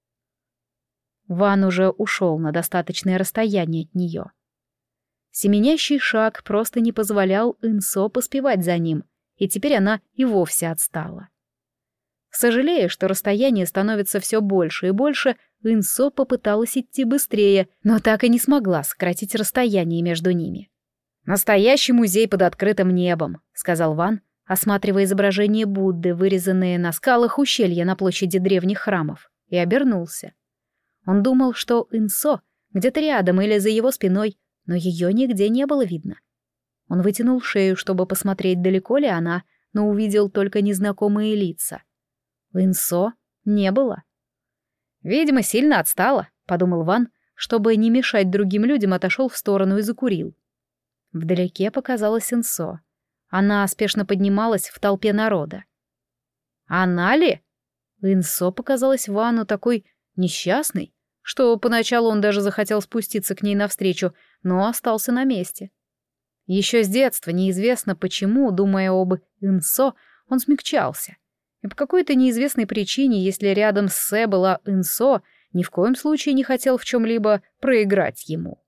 Ван уже ушел на достаточное расстояние от нее. Семенящий шаг просто не позволял Инсо поспевать за ним, и теперь она и вовсе отстала. Сожалея, что расстояние становится все больше и больше, Инсо попыталась идти быстрее, но так и не смогла сократить расстояние между ними. «Настоящий музей под открытым небом», — сказал Ван, осматривая изображение Будды, вырезанные на скалах ущелья на площади древних храмов, и обернулся. Он думал, что Инсо где-то рядом или за его спиной, но ее нигде не было видно. Он вытянул шею, чтобы посмотреть, далеко ли она, но увидел только незнакомые лица. Инсо не было. «Видимо, сильно отстала», — подумал Ван, чтобы не мешать другим людям, отошел в сторону и закурил. Вдалеке показалась Инсо. Она спешно поднималась в толпе народа. «Она ли?» Инсо показалась Вану такой несчастной, что поначалу он даже захотел спуститься к ней навстречу, но остался на месте. Еще с детства, неизвестно почему, думая об Инсо, он смягчался. И по какой-то неизвестной причине, если рядом с Сэ была Инсо, ни в коем случае не хотел в чем-либо проиграть ему.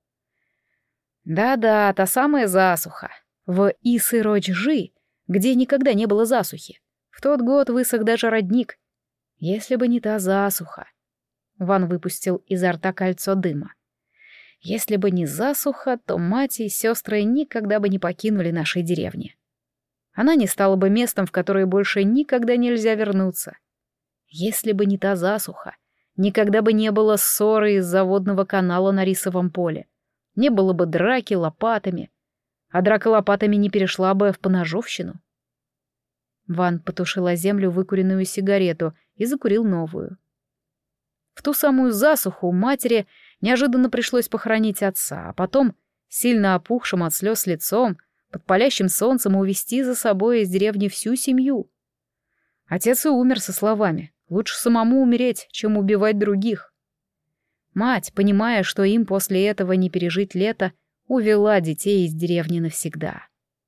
Да-да, та самая засуха. В Исы-Роджи, где никогда не было засухи. В тот год высох даже родник. Если бы не та засуха. Ван выпустил изо рта кольцо дыма. Если бы не засуха, то мать и сестры никогда бы не покинули нашей деревни. Она не стала бы местом, в которое больше никогда нельзя вернуться. Если бы не та засуха, Никогда бы не было ссоры из-за водного канала на рисовом поле. Не было бы драки лопатами. А драка лопатами не перешла бы в поножовщину. Ван потушил о землю выкуренную сигарету и закурил новую. В ту самую засуху матери неожиданно пришлось похоронить отца, а потом, сильно опухшим от слез лицом, под палящим солнцем увести за собой из деревни всю семью. Отец и умер со словами: «Лучше самому умереть, чем убивать других». Мать, понимая, что им после этого не пережить лето, увела детей из деревни навсегда.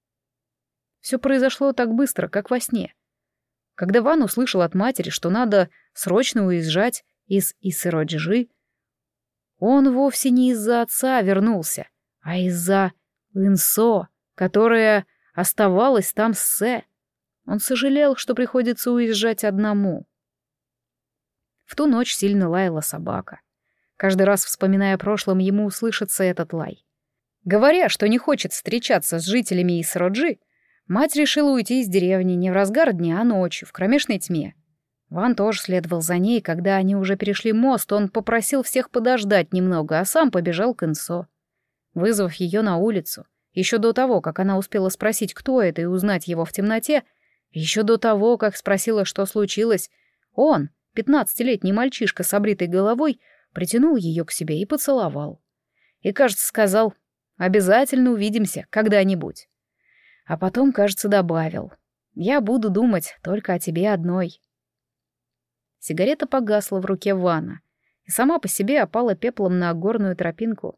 Все произошло так быстро, как во сне. Когда Ван услышал от матери, что надо срочно уезжать из Исыроджи, он вовсе не из-за отца вернулся, а из-за Инсо, которая оставалась там с Сэ. Он сожалел, что приходится уезжать одному. В ту ночь сильно лаяла собака. Каждый раз, вспоминая о прошлом, ему услышится этот лай. Говоря, что не хочет встречаться с жителями Исыроджи, мать решила уйти из деревни не в разгар дня, а ночью, в кромешной тьме. Ван тоже следовал за ней, когда они уже перешли мост, он попросил всех подождать немного, а сам побежал к Инсо. Вызвав ее на улицу, еще до того, как она успела спросить, кто это, и узнать его в темноте, еще до того, как спросила, что случилось, он, пятнадцатилетний мальчишка с обритой головой, притянул ее к себе и поцеловал. И, кажется, сказал: «Обязательно увидимся когда-нибудь». А потом, кажется, добавил: «Я буду думать только о тебе одной». Сигарета погасла в руке Вана и сама по себе опала пеплом на горную тропинку.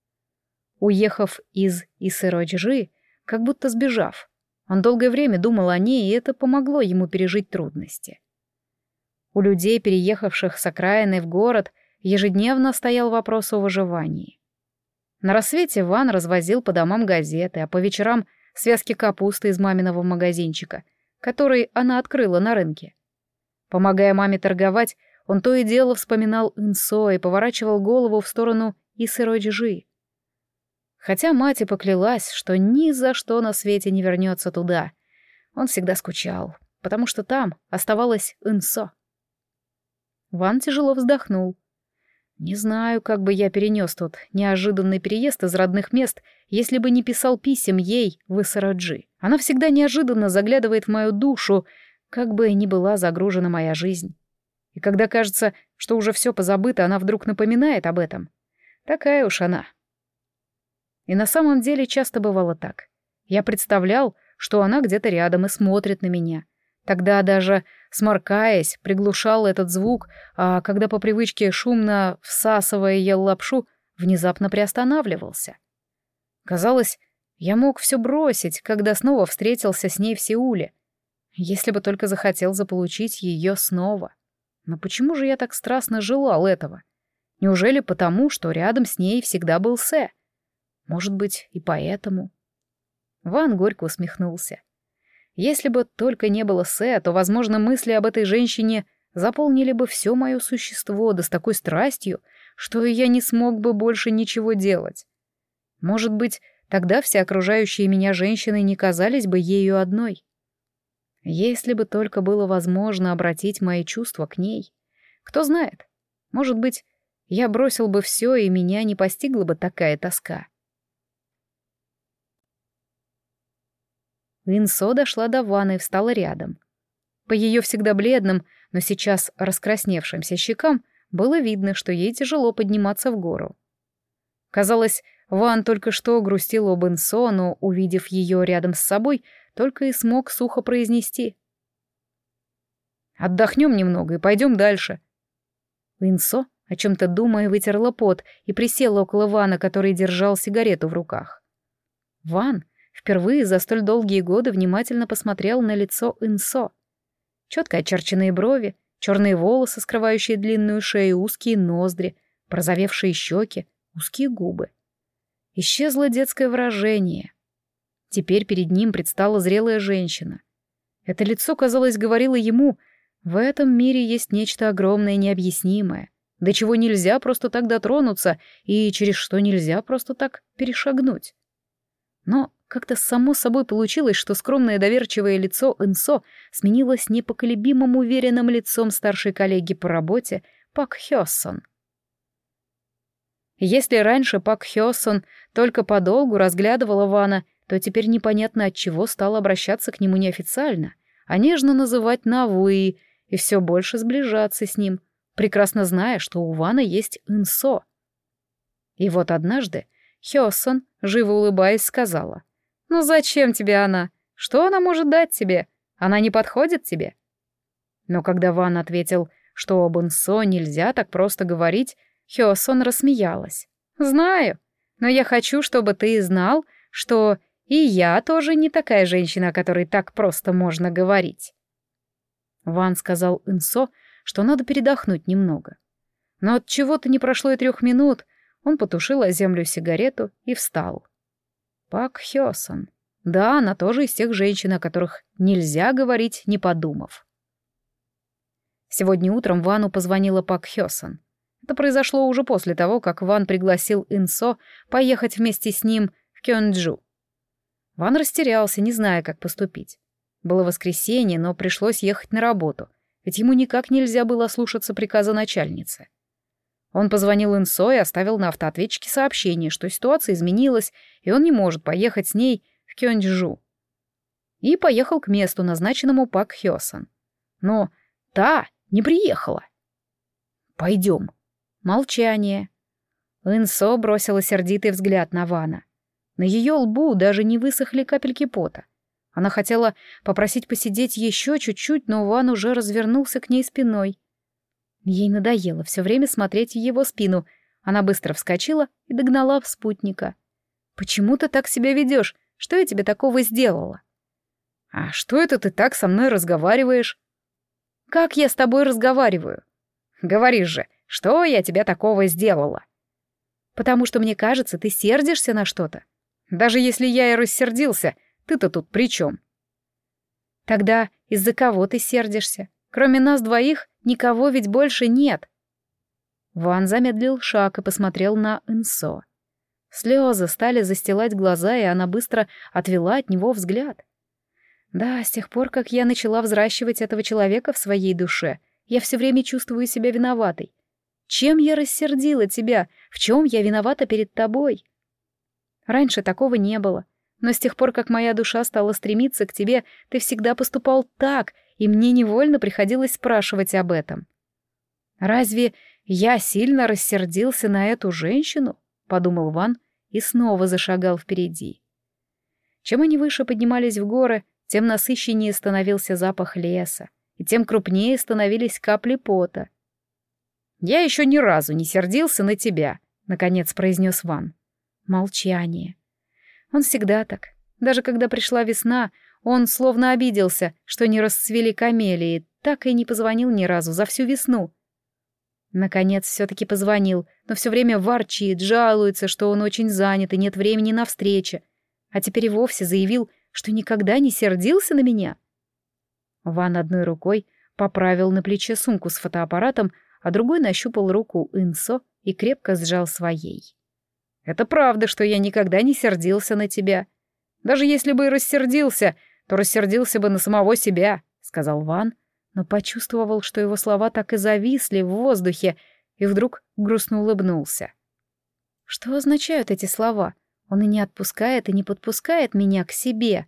Уехав из Исыроджи, как будто сбежав, он долгое время думал о ней, и это помогло ему пережить трудности. У людей, переехавших с окраины в город, ежедневно стоял вопрос о выживании. На рассвете Ван развозил по домам газеты, а по вечерам — связки капусты из маминого магазинчика, который она открыла на рынке. Помогая маме торговать, он то и дело вспоминал Инсо и поворачивал голову в сторону Исыроджи. Хотя мать и поклялась, что ни за что на свете не вернется туда, он всегда скучал, потому что там оставалась Инсо. Ван тяжело вздохнул. Не знаю, как бы я перенес тот неожиданный переезд из родных мест, если бы не писал писем ей в Исыроджи. Она всегда неожиданно заглядывает в мою душу, как бы ни была загружена моя жизнь. И когда кажется, что уже все позабыто, она вдруг напоминает об этом. Такая уж она. И на самом деле часто бывало так. Я представлял, что она где-то рядом и смотрит на меня. Тогда даже, сморкаясь, приглушал этот звук, а когда по привычке, шумно всасывая ел лапшу, внезапно приостанавливался. Казалось, я мог все бросить, когда снова встретился с ней в Сеуле. Если бы только захотел заполучить ее снова. Но почему же я так страстно желал этого? Неужели потому, что рядом с ней всегда был Сэ? Может быть, и поэтому? Ван горько усмехнулся. Если бы только не было Сэ, то, возможно, мысли об этой женщине заполнили бы все мое существо, да с такой страстью, что я не смог бы больше ничего делать. Может быть, тогда все окружающие меня женщины не казались бы ею одной. Если бы только было возможно обратить мои чувства к ней. Кто знает, может быть, я бросил бы все, и меня не постигла бы такая тоска. Инсо дошла до ванны и встала рядом. По ее всегда бледным, но сейчас раскрасневшимся щекам было видно, что ей тяжело подниматься в гору. Казалось, Ван только что грустил об Инсо, но, увидев ее рядом с собой, только и смог сухо произнести: «Отдохнем немного и пойдем дальше». Инсо, о чем-то думая, вытерла пот и присела около Вана, который держал сигарету в руках. Ван впервые за столь долгие годы внимательно посмотрел на лицо Инсо. Четко очерченные брови, черные волосы, скрывающие длинную шею, узкие ноздри, порозовевшие щеки, узкие губы. Исчезло детское выражение. Теперь перед ним предстала зрелая женщина. Это лицо, казалось, говорило ему: в этом мире есть нечто огромное и необъяснимое, до чего нельзя просто так дотронуться и через что нельзя просто так перешагнуть. Но как-то само собой получилось, что скромное доверчивое лицо Инсо сменилось непоколебимым уверенным лицом старшей коллеги по работе, Пак Хёсон. Если раньше Пак Хёсон только подолгу разглядывала Вана, то теперь непонятно отчего стала обращаться к нему неофициально, а нежно называть на «вы» и все больше сближаться с ним, прекрасно зная, что у Вана есть Инсо. И вот однажды Хёсон, живо улыбаясь, сказала: «Ну зачем тебе она? Что она может дать тебе? Она не подходит тебе?» Но когда Ван ответил, что об Инсо нельзя так просто говорить, Хёсон рассмеялась. «Знаю, но я хочу, чтобы ты знал, что и я тоже не такая женщина, о которой так просто можно говорить». Ван сказал Инсо, что надо передохнуть немного. Но от чего-то не прошло и трех минут, он потушил о землю сигарету и встал. Пак Хёсон. Да, она тоже из тех женщин, о которых нельзя говорить, не подумав. Сегодня утром Вану позвонила Пак Хёсон. Это произошло уже после того, как Ван пригласил Инсо поехать вместе с ним в Кёнджу. Ван растерялся, не зная, как поступить. Было воскресенье, но пришлось ехать на работу, ведь ему никак нельзя было слушаться приказа начальницы. Он позвонил Инсо и оставил на автоответчике сообщение, что ситуация изменилась, и он не может поехать с ней в Кёнджу. И поехал к месту, назначенному Пак Хёсон. Но та не приехала. «Пойдем». Молчание. Инсо бросила сердитый взгляд на Вана. На ее лбу даже не высохли капельки пота. Она хотела попросить посидеть еще чуть-чуть, но Ван уже развернулся к ней спиной. Ей надоело все время смотреть в его спину. Она быстро вскочила и догнала спутника. «Почему ты так себя ведешь? Что я тебе такого сделала?» «А что это ты так со мной разговариваешь?» «Как я с тобой разговариваю?» «Говоришь же, что я тебе такого сделала?» «Потому что, мне кажется, ты сердишься на что-то. Даже если я и рассердился, ты-то тут при чем?» «Тогда из-за кого ты сердишься? Кроме нас двоих никого ведь больше нет». Ван замедлил шаг и посмотрел на Инсо. Слезы стали застилать глаза, и она быстро отвела от него взгляд. «Да, с тех пор, как я начала взращивать этого человека в своей душе, я все время чувствую себя виноватой. Чем я рассердила тебя? В чем я виновата перед тобой? Раньше такого не было, но с тех пор, как моя душа стала стремиться к тебе, ты всегда поступал так, и мне невольно приходилось спрашивать об этом. Разве я сильно рассердился на эту женщину?» — подумал Ван и снова зашагал впереди. Чем они выше поднимались в горы, тем насыщеннее становился запах леса, и тем крупнее становились капли пота. «Я еще ни разу не сердился на тебя», — наконец произнес Ван. Молчание. Он всегда так. Даже когда пришла весна, он словно обиделся, что не расцвели камелии, так и не позвонил ни разу за всю весну. Наконец все-таки позвонил, но все время ворчит, жалуется, что он очень занят и нет времени на встречи, а теперь и вовсе заявил, что никогда не сердился на меня. Ван одной рукой поправил на плече сумку с фотоаппаратом, а другой нащупал руку Инсо и крепко сжал своей. «Это правда, что я никогда не сердился на тебя. Даже если бы и рассердился, то рассердился бы на самого себя», — сказал Ван, но почувствовал, что его слова так и зависли в воздухе, и вдруг грустно улыбнулся. «Что означают эти слова? Он и не отпускает, и не подпускает меня к себе».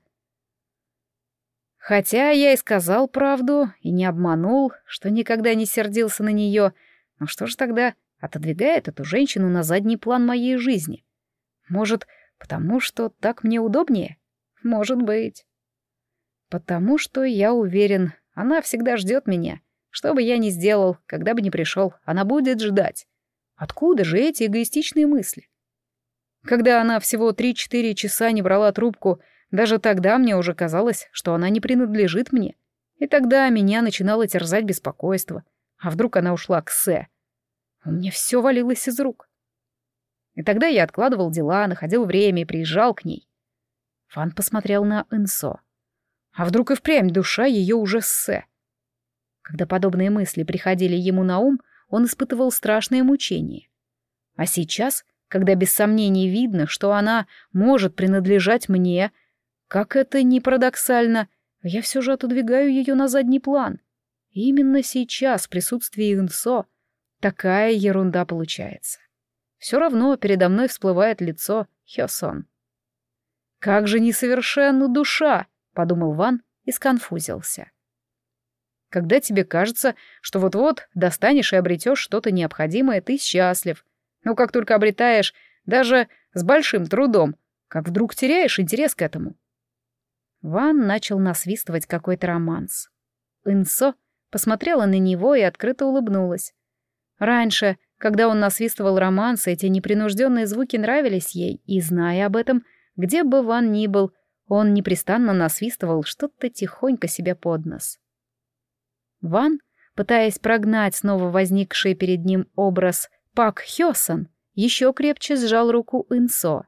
Хотя я и сказал правду, и не обманул, что никогда не сердился на нее, но что же тогда отодвигает эту женщину на задний план моей жизни? Может, потому что так мне удобнее? Может быть. Потому что, я уверен, она всегда ждет меня. Что бы я ни сделал, когда бы ни пришел, она будет ждать. Откуда же эти эгоистичные мысли? Когда она всего три-четыре часа не брала трубку, даже тогда мне уже казалось, что она не принадлежит мне. И тогда меня начинало терзать беспокойство. А вдруг она ушла к Сэ? У меня все валилось из рук. И тогда я откладывал дела, находил время и приезжал к ней. Ван посмотрел на Инсо. А вдруг и впрямь душа ее уже с Сэ? Когда подобные мысли приходили ему на ум, он испытывал страшное мучение. А сейчас, когда без сомнений видно, что она может принадлежать мне, как это ни парадоксально, я все же отодвигаю ее на задний план. И именно сейчас, в присутствии Инсо, Такая ерунда получается. Все равно передо мной всплывает лицо Хёсон. «Как же несовершенна душа!» — подумал Ван и сконфузился. Когда тебе кажется, что вот-вот достанешь и обретешь что-то необходимое, ты счастлив. Но как только обретаешь, даже с большим трудом, как вдруг теряешь интерес к этому. Ван начал насвистывать какой-то романс. Инсо посмотрела на него и открыто улыбнулась. Раньше, когда он насвистывал романсы, эти непринужденные звуки нравились ей, и, зная об этом, где бы Ван ни был, он непрестанно насвистывал что-то тихонько себе под нос. Ван, пытаясь прогнать снова возникший перед ним образ Пак Хёсон, еще крепче сжал руку Инсо.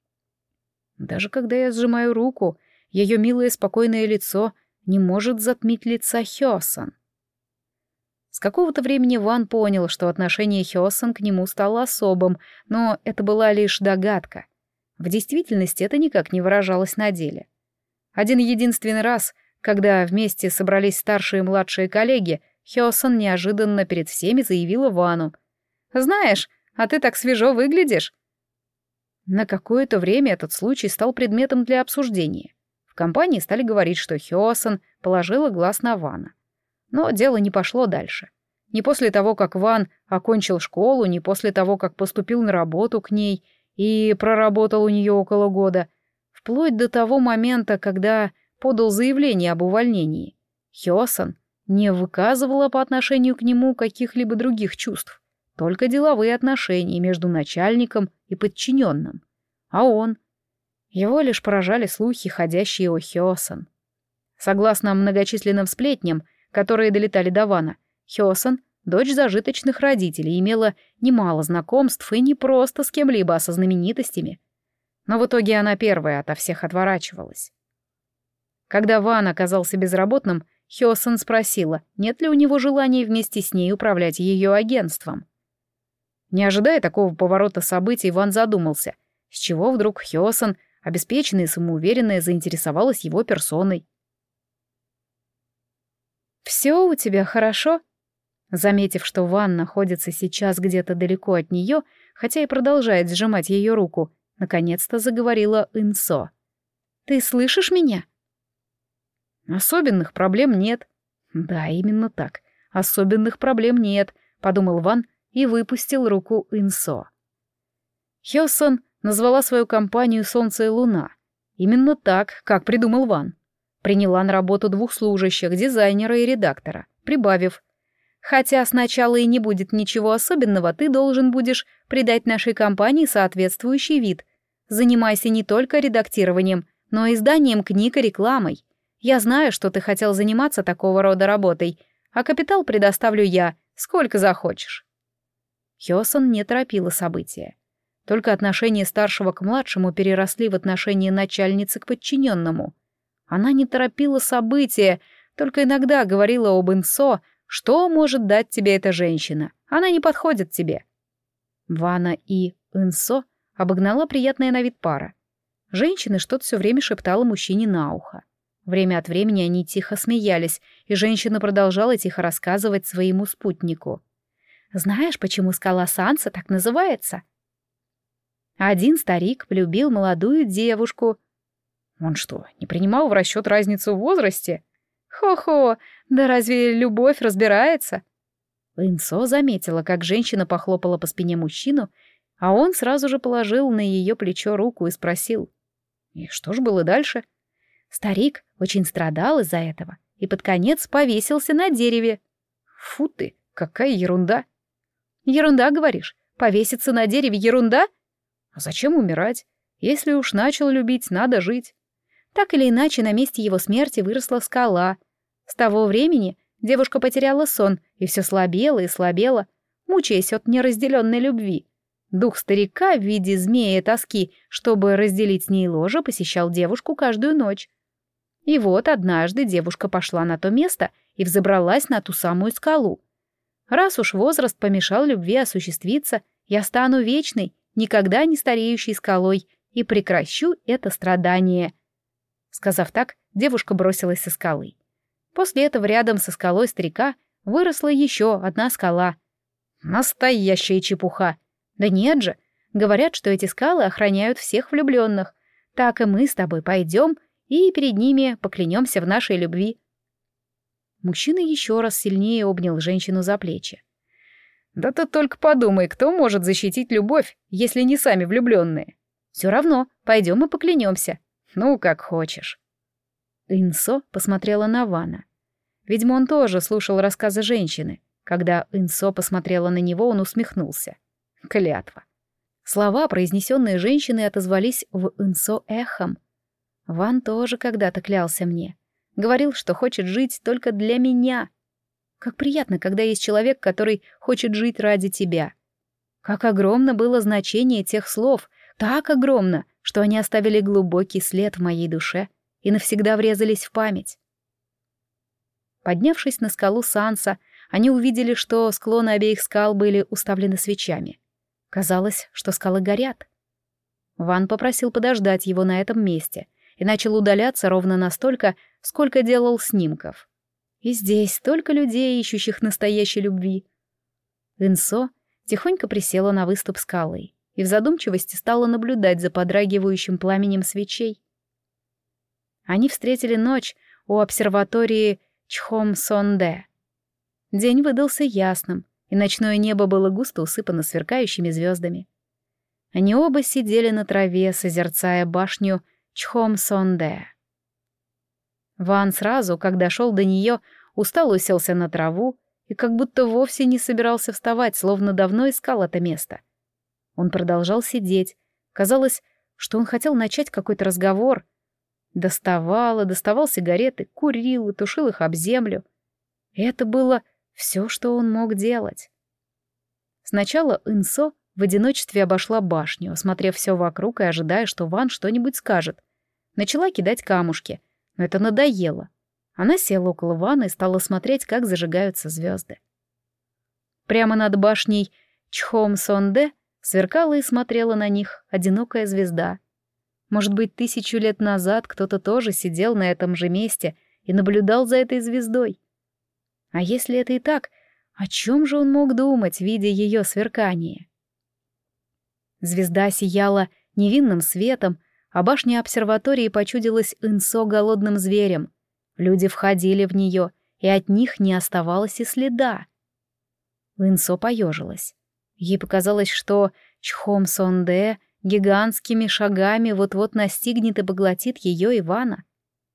Даже когда я сжимаю руку, ее милое спокойное лицо не может затмить лица Хёсон. С какого-то времени Ван понял, что отношение Хёсон к нему стало особым, но это была лишь догадка. В действительности это никак не выражалось на деле. Один единственный раз, когда вместе собрались старшие и младшие коллеги, Хёсон неожиданно перед всеми заявила Вану: «Знаешь, а ты так свежо выглядишь». На какое-то время этот случай стал предметом для обсуждения. В компании стали говорить, что Хёсон положила глаз на Вана. Но дело не пошло дальше. Не после того, как Ван окончил школу, не после того, как поступил на работу к ней и проработал у нее около года, вплоть до того момента, когда подал заявление об увольнении. Хёсон не выказывала по отношению к нему каких-либо других чувств, только деловые отношения между начальником и подчиненным. А он? Его лишь поражали слухи, ходящие о Хёсон. Согласно многочисленным сплетням, которые долетали до Вана, Хёсон, дочь зажиточных родителей, имела немало знакомств и не просто с кем-либо, а со знаменитостями. Но в итоге она первая ото всех отворачивалась. Когда Ван оказался безработным, Хёсон спросила, нет ли у него желания вместе с ней управлять ее агентством. Не ожидая такого поворота событий, Ван задумался, с чего вдруг Хёсон, обеспеченная и самоуверенная, заинтересовалась его персоной. «Все у тебя хорошо?» Заметив, что Ван находится сейчас где-то далеко от нее, хотя и продолжает сжимать ее руку, наконец-то заговорила Инсо. «Ты слышишь меня?» «Особенных проблем нет». «Да, именно так. Особенных проблем нет», — подумал Ван и выпустил руку Инсо. Хёсон назвала свою компанию «Солнце и Луна». Именно так, как придумал Ван. Приняла на работу двух служащих, дизайнера и редактора, прибавив: «Хотя сначала и не будет ничего особенного, ты должен будешь придать нашей компании соответствующий вид. Занимайся не только редактированием, но и изданием книг и рекламой. Я знаю, что ты хотел заниматься такого рода работой, а капитал предоставлю я, сколько захочешь». Хёсон не торопила события. Только отношения старшего к младшему переросли в отношения начальницы к подчиненному. Она не торопила события, только иногда говорила об Инсо, что может дать тебе эта женщина. Она не подходит тебе. Вана и Инсо обогнала приятная на вид пара. Женщина что-то все время шептала мужчине на ухо. Время от времени они тихо смеялись, и женщина продолжала тихо рассказывать своему спутнику. «Знаешь, почему скала Санса так называется?» Один старик полюбил молодую девушку. Он что, не принимал в расчет разницу в возрасте? Хо-хо, да разве любовь разбирается? Инсо заметила, как женщина похлопала по спине мужчину, а он сразу же положил на ее плечо руку и спросил. И что ж было дальше? Старик очень страдал из-за этого и под конец повесился на дереве. Фу ты, какая ерунда! Ерунда, говоришь? Повеситься на дереве ерунда? А зачем умирать? Если уж начал любить, надо жить. Так или иначе, на месте его смерти выросла скала. С того времени девушка потеряла сон и все слабела и слабела, мучаясь от неразделенной любви. Дух старика в виде змеи тоски, чтобы разделить с ней ложе, посещал девушку каждую ночь. И вот однажды девушка пошла на то место и взобралась на ту самую скалу. Раз уж возраст помешал любви осуществиться, я стану вечной, никогда не стареющей скалой и прекращу это страдание. Сказав так, девушка бросилась со скалы. После этого рядом со скалой старика выросла еще одна скала. Настоящая чепуха. Да нет же, говорят, что эти скалы охраняют всех влюбленных. Так и мы с тобой пойдем и перед ними поклянемся в нашей любви. Мужчина еще раз сильнее обнял женщину за плечи. Да ты только подумай, кто может защитить любовь, если не сами влюбленные? Все равно, пойдем и поклянемся. Ну, как хочешь. Инсо посмотрела на Вана. Видимо, он тоже слушал рассказы женщины. Когда Инсо посмотрела на него, он усмехнулся. Клятва. Слова, произнесенные женщиной, отозвались в Инсо эхом. Ван тоже когда-то клялся мне. Говорил, что хочет жить только для меня. Как приятно, когда есть человек, который хочет жить ради тебя. Как огромно было значение тех слов, так огромно, что они оставили глубокий след в моей душе и навсегда врезались в память. Поднявшись на скалу Санса, они увидели, что склоны обеих скал были уставлены свечами. Казалось, что скалы горят. Ван попросил подождать его на этом месте и начал удаляться ровно настолько, сколько делал снимков. И здесь столько людей, ищущих настоящей любви. Инсо тихонько присела на выступ скалы и в задумчивости стала наблюдать за подрагивающим пламенем свечей. Они встретили ночь у обсерватории Чхом-Сонде. День выдался ясным, и ночное небо было густо усыпано сверкающими звездами. Они оба сидели на траве, созерцая башню Чхом-Сонде. Ван сразу, когда шел до нее, устало уселся на траву и как будто вовсе не собирался вставать, словно давно искал это место. Он продолжал сидеть. Казалось, что он хотел начать какой-то разговор. Доставал и доставал сигареты, курил и тушил их об землю. И это было все, что он мог делать. Сначала Инсо в одиночестве обошла башню, осмотрев все вокруг и ожидая, что Ван что-нибудь скажет. Начала кидать камушки, но это надоело. Она села около Вана и стала смотреть, как зажигаются звезды. Прямо над башней Чхом-Сонде сверкала и смотрела на них одинокая звезда. Может быть, тысячу лет назад кто-то тоже сидел на этом же месте и наблюдал за этой звездой. А если это и так, о чем же он мог думать, видя ее сверкание? Звезда сияла невинным светом, а башня обсерватории почудилась Инсо голодным зверем. Люди входили в нее, и от них не оставалось и следа. Инсо поежилась. Ей показалось, что Чхом-Сонде гигантскими шагами вот-вот настигнет и поглотит ее Ивана.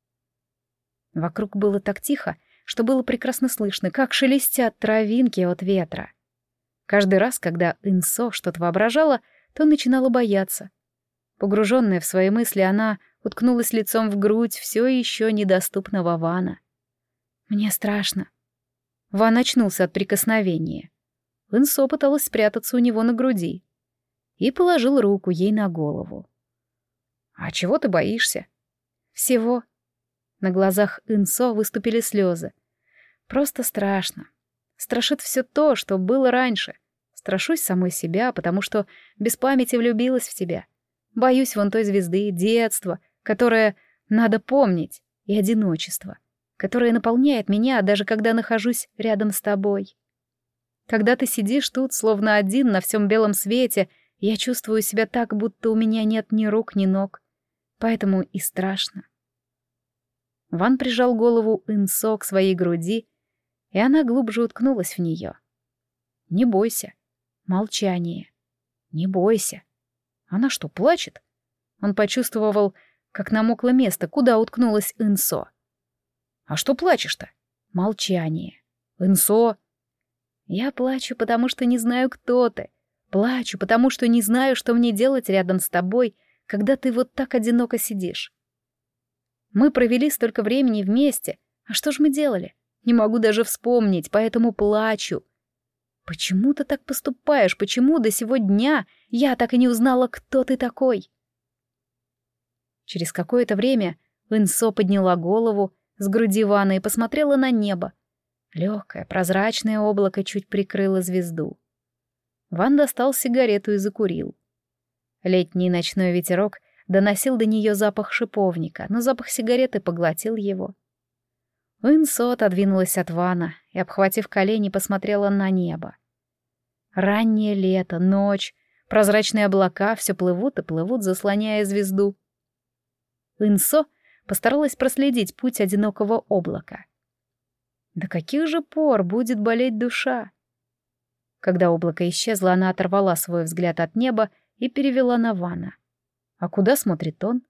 Вокруг было так тихо, что было прекрасно слышно, как шелестят травинки от ветра. Каждый раз, когда Инсо что-то воображала, то начинала бояться. Погруженная в свои мысли, она уткнулась лицом в грудь все еще недоступного Вана. «Мне страшно». Ван очнулся от прикосновения. Инсо пыталась спрятаться у него на груди и положил руку ей на голову. «А чего ты боишься?» «Всего». На глазах Инсо выступили слезы. «Просто страшно. Страшит все то, что было раньше. Страшусь самой себя, потому что без памяти влюбилась в тебя. Боюсь вон той звезды, детства, которое надо помнить, и одиночество, которое наполняет меня, даже когда нахожусь рядом с тобой. Когда ты сидишь тут, словно один на всем белом свете, я чувствую себя так, будто у меня нет ни рук, ни ног. Поэтому и страшно». Ван прижал голову Инсо к своей груди, и она глубже уткнулась в нее. «Не бойся». Молчание. «Не бойся». Она что, плачет? Он почувствовал, как намокло место, куда уткнулась Инсо. «А что плачешь-то?» Молчание. «Инсо». «Я плачу, потому что не знаю, кто ты. Плачу, потому что не знаю, что мне делать рядом с тобой, когда ты вот так одиноко сидишь. Мы провели столько времени вместе, а что ж мы делали? Не могу даже вспомнить, поэтому плачу. Почему ты так поступаешь? Почему до сего дня я так и не узнала, кто ты такой?» Через какое-то время Инсо подняла голову с груди Вана и посмотрела на небо. Легкое, прозрачное облако чуть прикрыло звезду. Ван достал сигарету и закурил. Летний ночной ветерок доносил до нее запах шиповника, но запах сигареты поглотил его. Инсо отодвинулась от Вана и, обхватив колени, посмотрела на небо. Раннее лето, ночь, прозрачные облака все плывут и плывут, заслоняя звезду. Инсо постаралась проследить путь одинокого облака. До каких же пор будет болеть душа? Когда облако исчезло, она оторвала свой взгляд от неба и перевела на Вана. А куда смотрит он?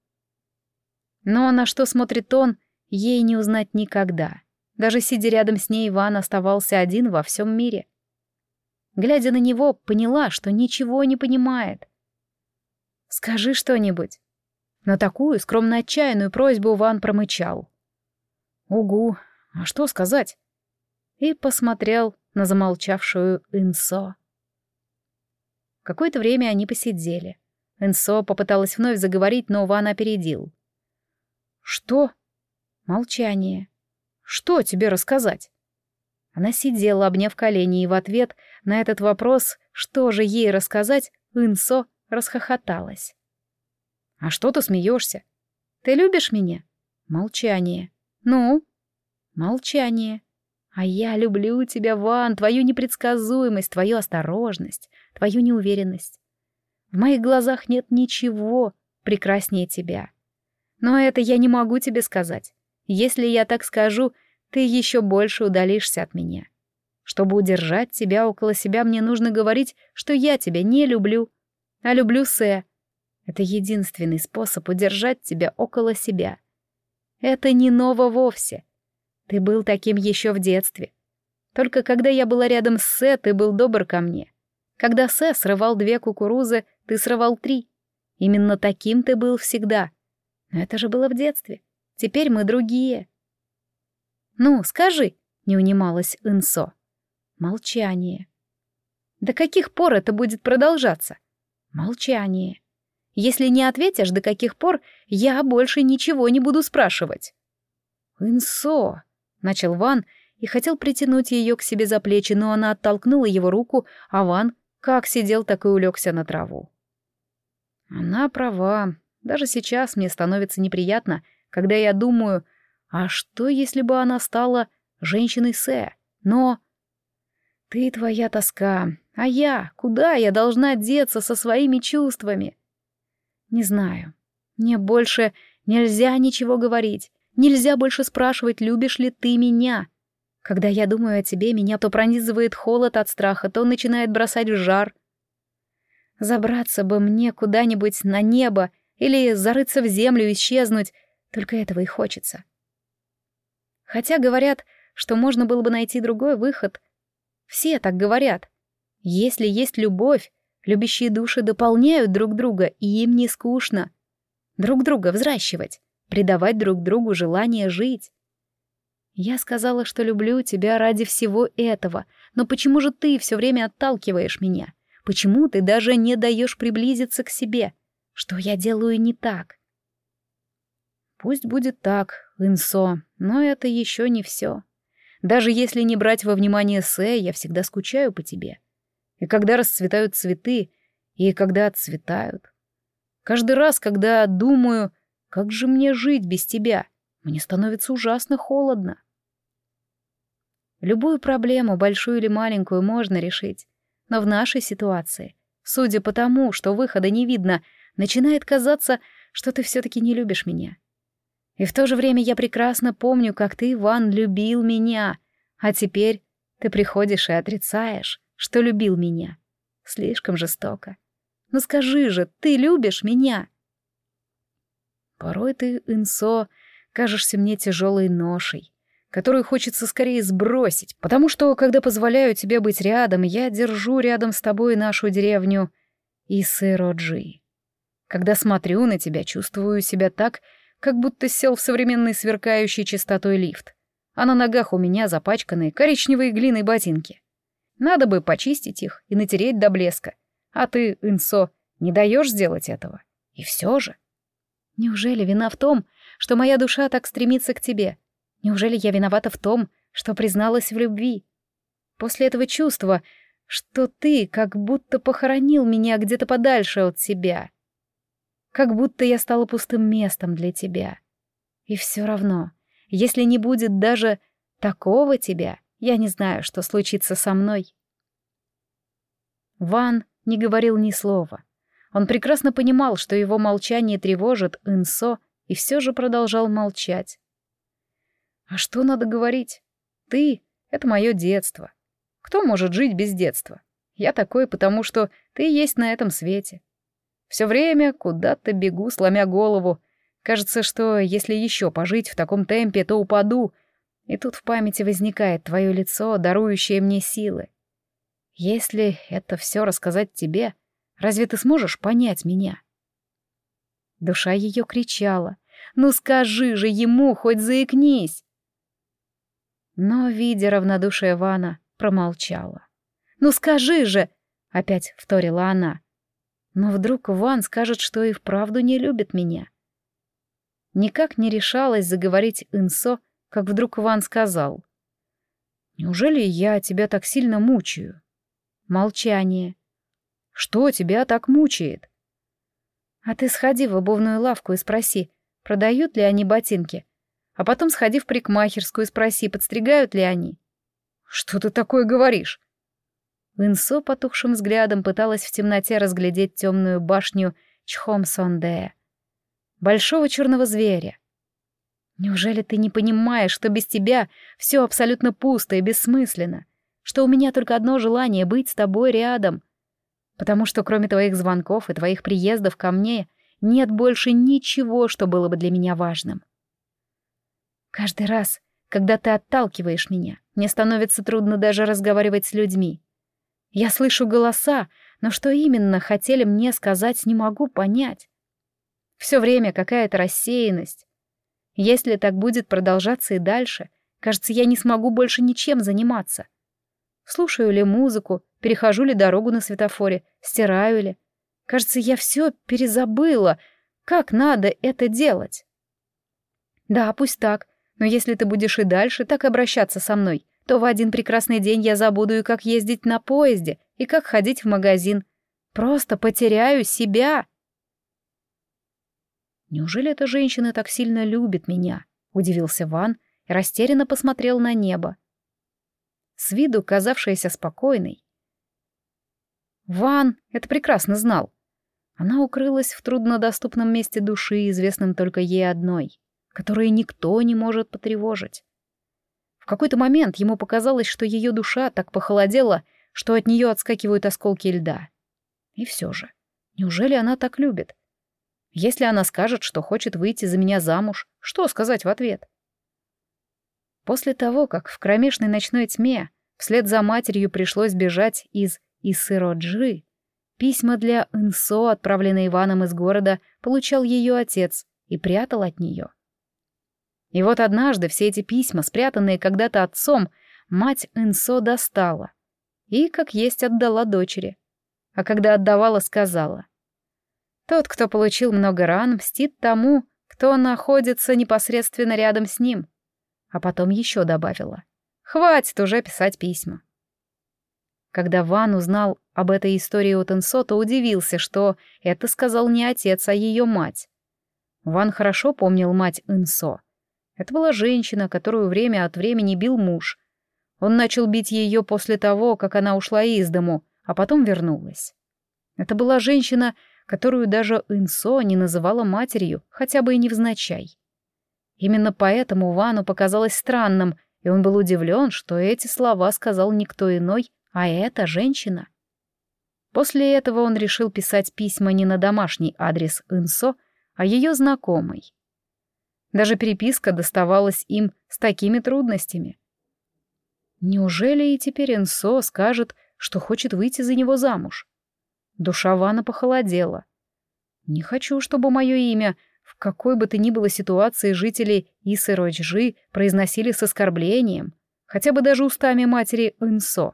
Но на что смотрит он, ей не узнать никогда. Даже сидя рядом с ней, Ван оставался один во всем мире. Глядя на него, поняла, что ничего не понимает. «Скажи что-нибудь». На такую скромно отчаянную просьбу Ван промычал. «Угу, а что сказать?» И посмотрел на замолчавшую Инсо. Какое-то время они посидели. Инсо попыталась вновь заговорить, но Ван опередил. «Что?» Молчание. «Что тебе рассказать?» Она сидела, обняв колени, и в ответ на этот вопрос, что же ей рассказать, Инсо расхохоталась. «А что ты смеешься? Ты любишь меня?» Молчание. «Ну?» Молчание. «А я люблю тебя, Ван, твою непредсказуемость, твою осторожность, твою неуверенность. В моих глазах нет ничего прекраснее тебя. Но это я не могу тебе сказать. Если я так скажу, ты еще больше удалишься от меня. Чтобы удержать тебя около себя, мне нужно говорить, что я тебя не люблю, а люблю Сэ. Это единственный способ удержать тебя около себя. Это не ново вовсе. Ты был таким еще в детстве. Только когда я была рядом с Сэ, ты был добр ко мне. Когда Сэ срывал две кукурузы, ты срывал три. Именно таким ты был всегда. Но это же было в детстве. Теперь мы другие». «Ну, скажи», — не унималась Инсо. Молчание. «До каких пор это будет продолжаться?» Молчание. «Если не ответишь, до каких пор, я больше ничего не буду спрашивать». «Инсо», — начал Ван и хотел притянуть ее к себе за плечи, но она оттолкнула его руку, а Ван как сидел, так и улегся на траву. Она права. Даже сейчас мне становится неприятно, когда я думаю, а что, если бы она стала женщиной Сэ? Но ты твоя тоска, а я, куда я должна деться со своими чувствами? Не знаю. Мне больше нельзя ничего говорить, нельзя больше спрашивать, любишь ли ты меня. Когда я думаю о тебе, меня то пронизывает холод от страха, то начинает бросать в жар. Забраться бы мне куда-нибудь на небо или зарыться в землю и исчезнуть, только этого и хочется. Хотя говорят, что можно было бы найти другой выход. Все так говорят. Если есть любовь, любящие души дополняют друг друга, и им не скучно. Друг друга взращивать, придавать друг другу желание жить. Я сказала, что люблю тебя ради всего этого, но почему же ты все время отталкиваешь меня? Почему ты даже не даешь приблизиться к себе? Что я делаю не так? Пусть будет так, Инсо, но это еще не все. Даже если не брать во внимание Сэ, я всегда скучаю по тебе. И когда расцветают цветы, и когда отцветают. Каждый раз, когда думаю, как же мне жить без тебя, мне становится ужасно холодно. Любую проблему, большую или маленькую, можно решить. Но в нашей ситуации, судя по тому, что выхода не видно, начинает казаться, что ты все-таки не любишь меня. И в то же время я прекрасно помню, как ты, Иван, любил меня, а теперь ты приходишь и отрицаешь, что любил меня. Слишком жестоко. Ну скажи же, ты любишь меня? Порой ты, Инсо, кажешься мне тяжелой ношей, которую хочется скорее сбросить, потому что, когда позволяю тебе быть рядом, я держу рядом с тобой нашу деревню Исэроджи. Когда смотрю на тебя, чувствую себя так, как будто сел в современный сверкающий чистотой лифт, а на ногах у меня запачканные коричневой глиной ботинки. Надо бы почистить их и натереть до блеска, а ты, Инсо, не даешь сделать этого. И все же. Неужели вина в том, что моя душа так стремится к тебе? Неужели я виновата в том, что призналась в любви? После этого чувства, что ты как будто похоронил меня где-то подальше от себя. Как будто я стала пустым местом для тебя. И все равно, если не будет даже такого тебя, я не знаю, что случится со мной. Ван не говорил ни слова. Он прекрасно понимал, что его молчание тревожит Инсо, и все же продолжал молчать. «А что надо говорить? Ты — это мое детство. Кто может жить без детства? Я такой, потому что ты есть на этом свете. Все время куда-то бегу, сломя голову. Кажется, что если еще пожить в таком темпе, то упаду. И тут в памяти возникает твое лицо, дарующее мне силы. Если это все рассказать тебе, разве ты сможешь понять меня?» Душа ее кричала: «Ну скажи же ему, хоть заикнись!» Но, видя равнодушие Вана, промолчала. «Ну скажи же!» — опять вторила она. Но вдруг Ван скажет, что и вправду не любит меня. Никак не решалась заговорить Инсо, как вдруг Ван сказал: «Неужели я тебя так сильно мучаю?» Молчание. «Что тебя так мучает?» «А ты сходи в обувную лавку и спроси, продают ли они ботинки, а потом сходи в парикмахерскую и спроси, подстригают ли они». «Что ты такое говоришь?» Инсо потухшим взглядом пыталась в темноте разглядеть темную башню Чхом-Сондея, большого черного зверя. «Неужели ты не понимаешь, что без тебя все абсолютно пусто и бессмысленно, что у меня только одно желание — быть с тобой рядом, потому что кроме твоих звонков и твоих приездов ко мне нет больше ничего, что было бы для меня важным? Каждый раз, когда ты отталкиваешь меня, мне становится трудно даже разговаривать с людьми. Я слышу голоса, но что именно хотели мне сказать, не могу понять. Все время какая-то рассеянность. Если так будет продолжаться и дальше, кажется, я не смогу больше ничем заниматься. Слушаю ли музыку, перехожу ли дорогу на светофоре, стираю ли. Кажется, я все перезабыла, как надо это делать. Да, пусть так, но если ты будешь и дальше так обращаться со мной, то в один прекрасный день я забуду и как ездить на поезде, и как ходить в магазин. Просто потеряю себя. «Неужели эта женщина так сильно любит меня?» — удивился Ван и растерянно посмотрел на небо. С виду казавшаяся спокойной. Ван это прекрасно знал. Она укрылась в труднодоступном месте души, известном только ей одной, которое никто не может потревожить. В какой-то момент ему показалось, что ее душа так похолодела, что от нее отскакивают осколки льда. И все же, неужели она так любит? Если она скажет, что хочет выйти за меня замуж, что сказать в ответ? После того, как в кромешной ночной тьме вслед за матерью пришлось бежать из Исыроджи, письма для Инсо, отправленные Иваном из города, получал ее отец и прятал от нее. И вот однажды все эти письма, спрятанные когда-то отцом, мать Инсо достала и, как есть, отдала дочери. А когда отдавала, сказала: «Тот, кто получил много ран, мстит тому, кто находится непосредственно рядом с ним». А потом еще добавила: «Хватит уже писать письма». Когда Ван узнал об этой истории от Инсо, то удивился, что это сказал не отец, а ее мать. Ван хорошо помнил мать Инсо. Это была женщина, которую время от времени бил муж. Он начал бить ее после того, как она ушла из дому, а потом вернулась. Это была женщина, которую даже Инсо не называла матерью, хотя бы и невзначай. Именно поэтому Вану показалось странным, и он был удивлен, что эти слова сказал никто иной, а эта женщина. После этого он решил писать письма не на домашний адрес Инсо, а ее знакомой. Даже переписка доставалась им с такими трудностями. Неужели и теперь Инсо скажет, что хочет выйти за него замуж? Душа Вана похолодела. Не хочу, чтобы мое имя в какой бы то ни было ситуации жители Исыроджи произносили с оскорблением, хотя бы даже устами матери Инсо.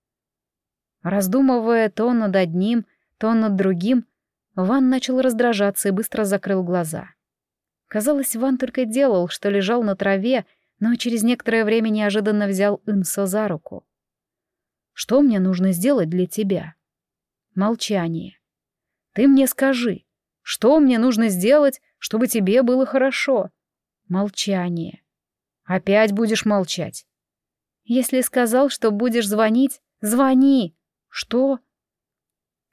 Раздумывая то над одним, то над другим, Ван начал раздражаться и быстро закрыл глаза. Казалось, Ван только делал, что лежал на траве, но через некоторое время неожиданно взял Инсо за руку. «Что мне нужно сделать для тебя?» Молчание. «Ты мне скажи, что мне нужно сделать, чтобы тебе было хорошо?» Молчание. «Опять будешь молчать?» «Если сказал, что будешь звонить, звони!» «Что?»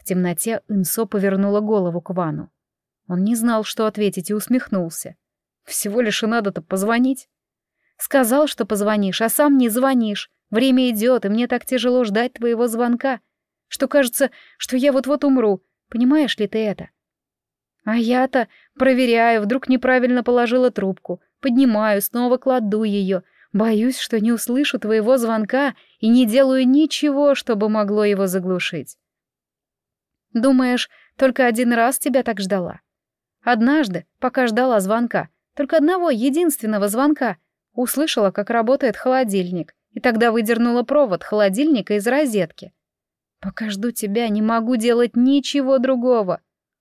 В темноте Инсо повернула голову к Вану. Он не знал, что ответить, и усмехнулся. «Всего лишь и надо-то позвонить». «Сказал, что позвонишь, а сам не звонишь. Время идет, и мне так тяжело ждать твоего звонка, что кажется, что я вот-вот умру. Понимаешь ли ты это?» «А я-то проверяю, вдруг неправильно положила трубку. Поднимаю, снова кладу ее. Боюсь, что не услышу твоего звонка и не делаю ничего, чтобы могло его заглушить. Думаешь, только один раз тебя так ждала? Однажды, пока ждала звонка, только одного единственного звонка, услышала, как работает холодильник, и тогда выдернула провод холодильника из розетки. Пока жду тебя, не могу делать ничего другого.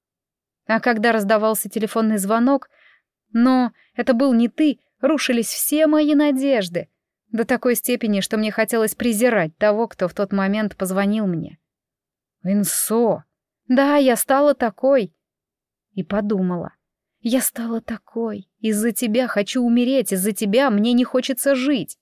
А когда раздавался телефонный звонок, но это был не ты, рушились все мои надежды, до такой степени, что мне хотелось презирать того, кто в тот момент позвонил мне. Инсо. Да, я стала такой. И подумала. Я стала такой. Из-за тебя хочу умереть, из-за тебя мне не хочется жить.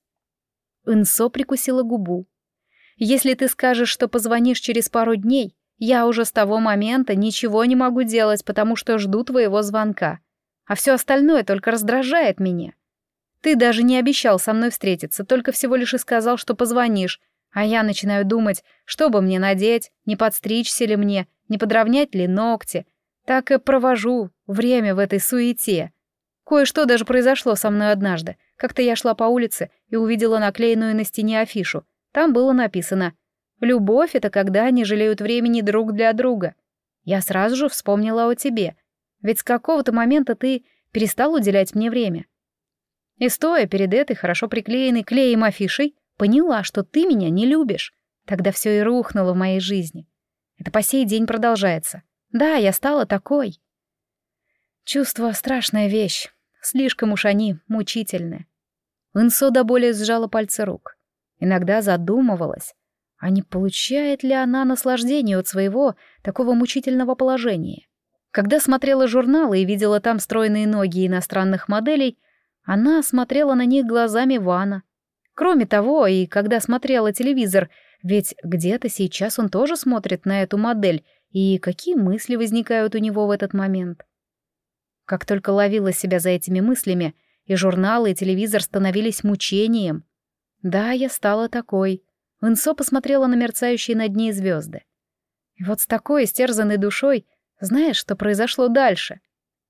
Инсо прикусила губу. Если ты скажешь, что позвонишь через пару дней, я уже с того момента ничего не могу делать, потому что жду твоего звонка. А все остальное только раздражает меня. Ты даже не обещал со мной встретиться, только всего лишь и сказал, что позвонишь, а я начинаю думать, что бы мне надеть, не подстричься ли мне, не подровнять ли ногти. Так и провожу время в этой суете. Кое-что даже произошло со мной однажды. Как-то я шла по улице и увидела наклеенную на стене афишу. Там было написано «Любовь — это когда не жалеют времени друг для друга». Я сразу же вспомнила о тебе, ведь с какого-то момента ты перестал уделять мне время. И стоя перед этой хорошо приклеенной клеем афишей, поняла, что ты меня не любишь. Тогда все и рухнуло в моей жизни. Это по сей день продолжается. Да, я стала такой. Чувство — страшная вещь. Слишком уж они мучительны. Инсо до боли сжала пальцы рук. Иногда задумывалась, а не получает ли она наслаждение от своего такого мучительного положения. Когда смотрела журналы и видела там стройные ноги иностранных моделей, она смотрела на них глазами Вана. Кроме того, и когда смотрела телевизор, ведь где-то сейчас он тоже смотрит на эту модель, и какие мысли возникают у него в этот момент. Как только ловила себя за этими мыслями, и журналы, и телевизор становились мучением. Да, я стала такой. Инсо посмотрела на мерцающие над ней звезды. И вот с такой истерзанной душой, знаешь, что произошло дальше?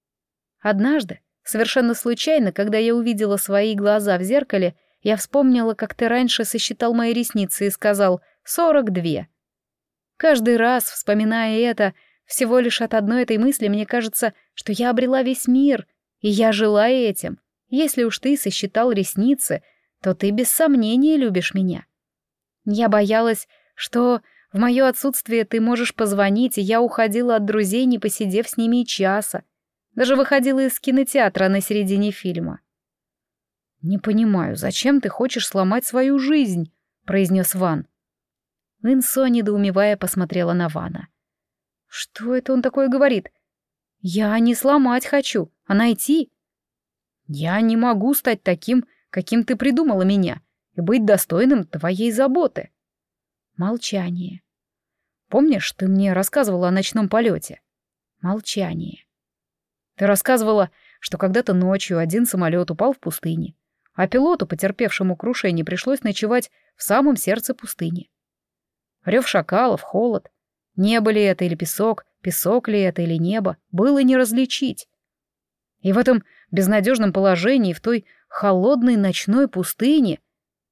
Однажды, совершенно случайно, когда я увидела свои глаза в зеркале, я вспомнила, как ты раньше сосчитал мои ресницы и сказал «сорок две». Каждый раз, вспоминая это, всего лишь от одной этой мысли мне кажется, что я обрела весь мир, и я жила этим. Если уж ты сосчитал ресницы, то ты без сомнения любишь меня. Я боялась, что в мое отсутствие ты можешь позвонить, и я уходила от друзей, не посидев с ними и часа. Даже выходила из кинотеатра на середине фильма. «Не понимаю, зачем ты хочешь сломать свою жизнь?» — произнес Ван. Инсо, недоумевая, посмотрела на Вана. «Что это он такое говорит? Я не сломать хочу, а найти. Я не могу стать таким, каким ты придумала меня, и быть достойным твоей заботы». Молчание. «Помнишь, ты мне рассказывала о ночном полете?» Молчание. «Ты рассказывала, что когда-то ночью один самолет упал в пустыне, а пилоту, потерпевшему крушение, пришлось ночевать в самом сердце пустыни. Рев шакалов, холод. Небо ли это или песок, песок ли это или небо, было не различить. И в этом безнадежном положении, в той холодной ночной пустыне,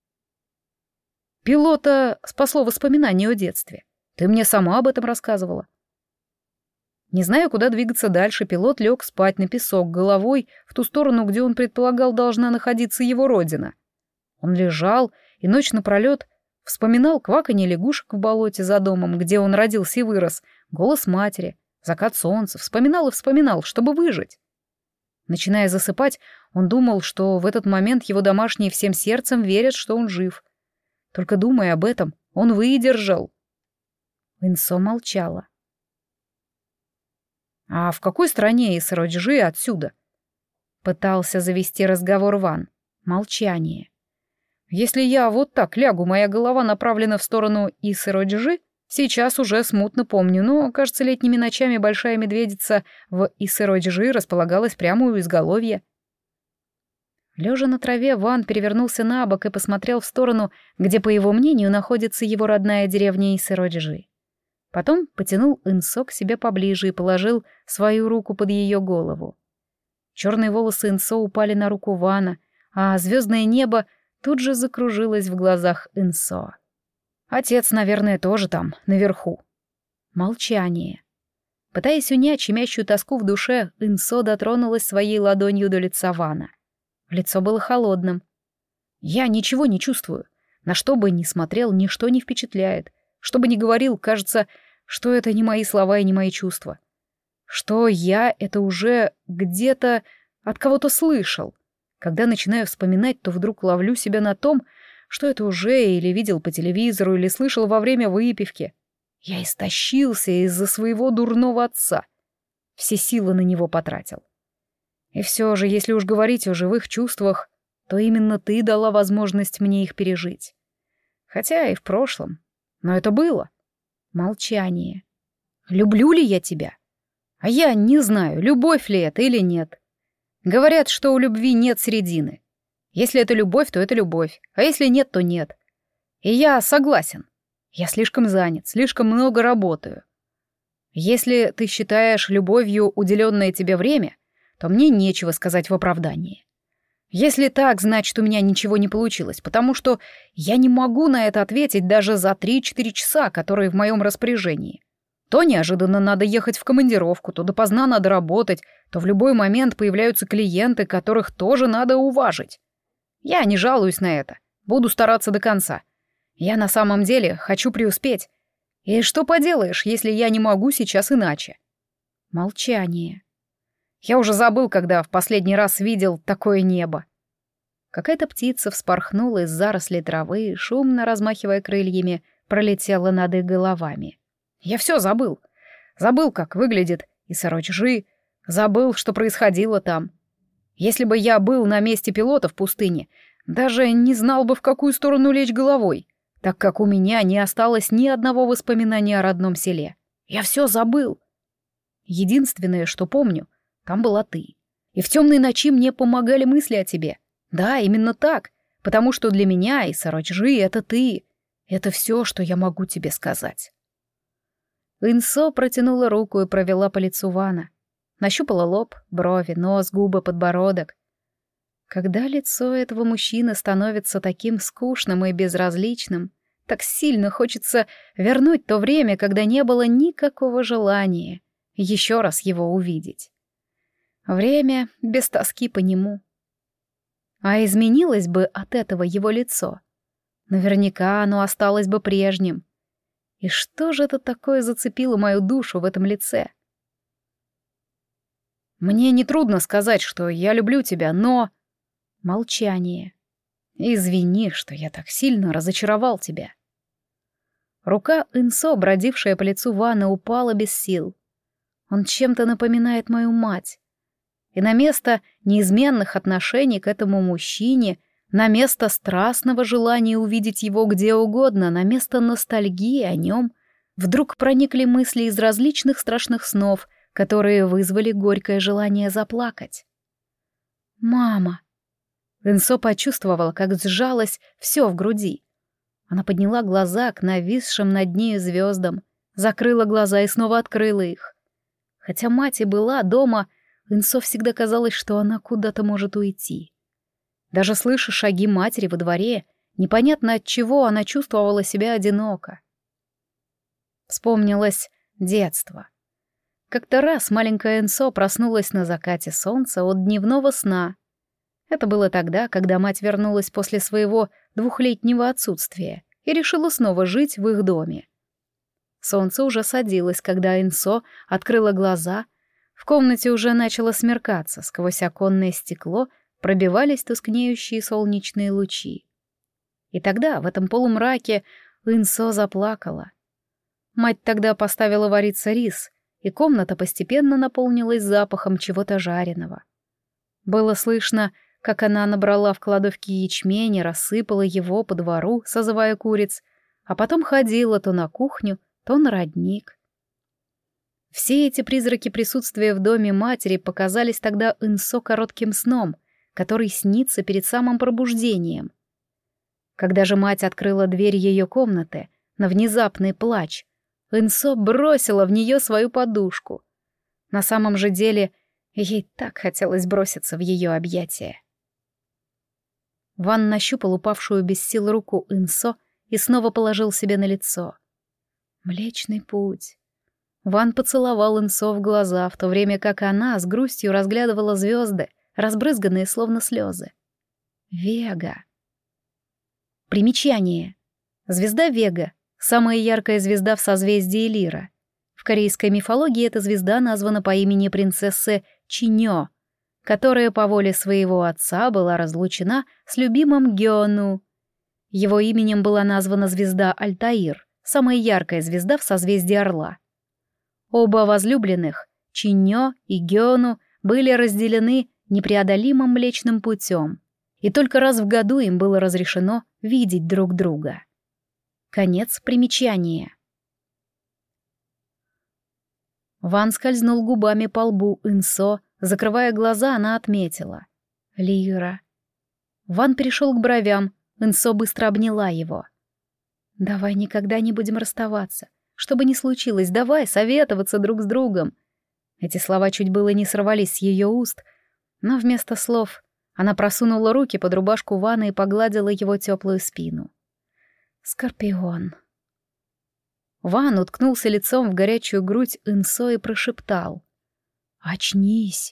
пилота спасло воспоминание о детстве. Ты мне сама об этом рассказывала. Не зная, куда двигаться дальше, пилот лег спать на песок головой в ту сторону, где он предполагал должна находиться его родина. Он лежал и ночь напролет вспоминал кваканье лягушек в болоте за домом, где он родился и вырос, голос матери, закат солнца, вспоминал и вспоминал, чтобы выжить. Начиная засыпать, он думал, что в этот момент его домашние всем сердцем верят, что он жив. Только думая об этом, он выдержал. Инсо молчала. «А в какой стране из Роджи отсюда?» Пытался завести разговор Ван. Молчание. «Если я вот так лягу, моя голова направлена в сторону Исроджи?» Сейчас уже смутно помню, но, кажется, летними ночами большая медведица в Исыроджи располагалась прямо у изголовья. Лежа на траве, Ван перевернулся на бок и посмотрел в сторону, где, по его мнению, находится его родная деревня Исыроджи. Потом потянул Инсо к себе поближе и положил свою руку под ее голову. Черные волосы Инсо упали на руку Вана, а звездное небо тут же закружилось в глазах Инсо. Отец, наверное, тоже там, наверху. Молчание. Пытаясь унять щемящую тоску в душе, Инсо дотронулась своей ладонью до лица Вана. Лицо было холодным. «Я ничего не чувствую. На что бы ни смотрел, ничто не впечатляет. Что бы ни говорил, кажется, что это не мои слова и не мои чувства. Что я это уже где-то от кого-то слышал. Когда начинаю вспоминать, то вдруг ловлю себя на том, что это уже или видел по телевизору, или слышал во время выпивки. Я истощился из-за своего дурного отца. Все силы на него потратил. И все же, если уж говорить о живых чувствах, то именно ты дала возможность мне их пережить. Хотя и в прошлом. Но это было. Молчание. Люблю ли я тебя? А я не знаю, любовь ли это или нет. Говорят, что у любви нет середины. Если это любовь, то это любовь, а если нет, то нет. И я согласен. Я слишком занят, слишком много работаю. Если ты считаешь любовью уделенное тебе время, то мне нечего сказать в оправдании. Если так, значит, у меня ничего не получилось, потому что я не могу на это ответить даже за три-четыре часа, которые в моем распоряжении. То неожиданно надо ехать в командировку, то допоздна надо работать, то в любой момент появляются клиенты, которых тоже надо уважить. Я не жалуюсь на это, буду стараться до конца. Я на самом деле хочу преуспеть. И что поделаешь, если я не могу сейчас иначе? Молчание. Я уже забыл, когда в последний раз видел такое небо. Какая-то птица вспорхнула из зарослей травы и, шумно размахивая крыльями, пролетела над их головами. Я все забыл. Забыл, как выглядит Исыроджи, забыл, что происходило там. Если бы я был на месте пилота в пустыне, даже не знал бы, в какую сторону лечь головой, так как у меня не осталось ни одного воспоминания о родном селе. Я все забыл. Единственное, что помню, там была ты. И в темные ночи мне помогали мысли о тебе. Да, именно так, потому что для меня Исыроджи — это ты. Это все, что я могу тебе сказать. Инсо протянула руку и провела по лицу Вана. Нащупала лоб, брови, нос, губы, подбородок. Когда лицо этого мужчины становится таким скучным и безразличным, так сильно хочется вернуть то время, когда не было никакого желания еще раз его увидеть. Время без тоски по нему. А изменилось бы от этого его лицо. Наверняка оно осталось бы прежним. И что же это такое зацепило мою душу в этом лице? Мне нетрудно сказать, что я люблю тебя, но... Молчание. Извини, что я так сильно разочаровал тебя. Рука Инсо, бродившая по лицу Вана, упала без сил. Он чем-то напоминает мою мать. И на место неизменных отношений к этому мужчине, на место страстного желания увидеть его где угодно, на место ностальгии о нем, вдруг проникли мысли из различных страшных снов, которые вызвали горькое желание заплакать. «Мама!» Инсо почувствовала, как сжалось все в груди. Она подняла глаза к нависшим над нею звездам, закрыла глаза и снова открыла их. Хотя мать и была дома, Инсо всегда казалось, что она куда-то может уйти. Даже слыша шаги матери во дворе, непонятно от чего она чувствовала себя одиноко. Вспомнилось детство. Как-то раз маленькая Инсо проснулась на закате солнца от дневного сна. Это было тогда, когда мать вернулась после своего двухлетнего отсутствия и решила снова жить в их доме. Солнце уже садилось, когда Инсо открыла глаза. В комнате уже начало смеркаться, сквозь оконное стекло пробивались тускнеющие солнечные лучи. И тогда, в этом полумраке, Инсо заплакала. Мать тогда поставила вариться рис, и комната постепенно наполнилась запахом чего-то жареного. Было слышно, как она набрала в кладовке ячмень и рассыпала его по двору, созывая куриц, а потом ходила то на кухню, то на родник. Все эти призраки присутствия в доме матери показались тогда Инсо коротким сном, который снится перед самым пробуждением. Когда же мать открыла дверь ее комнаты на внезапный плач, Инсо бросила в нее свою подушку. На самом же деле ей так хотелось броситься в ее объятия. Ван нащупал упавшую без сил руку Инсо и снова положил себе на лицо. Млечный путь. Ван поцеловал Инсо в глаза, в то время как она с грустью разглядывала звезды, разбрызганные словно слезы. Вега. Примечание. Звезда Вега — самая яркая звезда в созвездии Лира. В корейской мифологии эта звезда названа по имени принцессы Чиньо, которая по воле своего отца была разлучена с любимым Гёну. Его именем была названа звезда Альтаир, самая яркая звезда в созвездии Орла. Оба возлюбленных, Чиньо и Гёну, были разделены непреодолимым Млечным путем, и только раз в году им было разрешено видеть друг друга. Конец примечания. Ван скользнул губами по лбу Инсо, закрывая глаза, она отметила. Лира. Ван перешел к бровям, Инсо быстро обняла его. «Давай никогда не будем расставаться. Что бы ни случилось, давай советоваться друг с другом». Эти слова чуть было не сорвались с ее уст, но вместо слов она просунула руки под рубашку Вана и погладила его теплую спину. «Скорпион». Ван уткнулся лицом в горячую грудь Инсо и прошептал. «Очнись».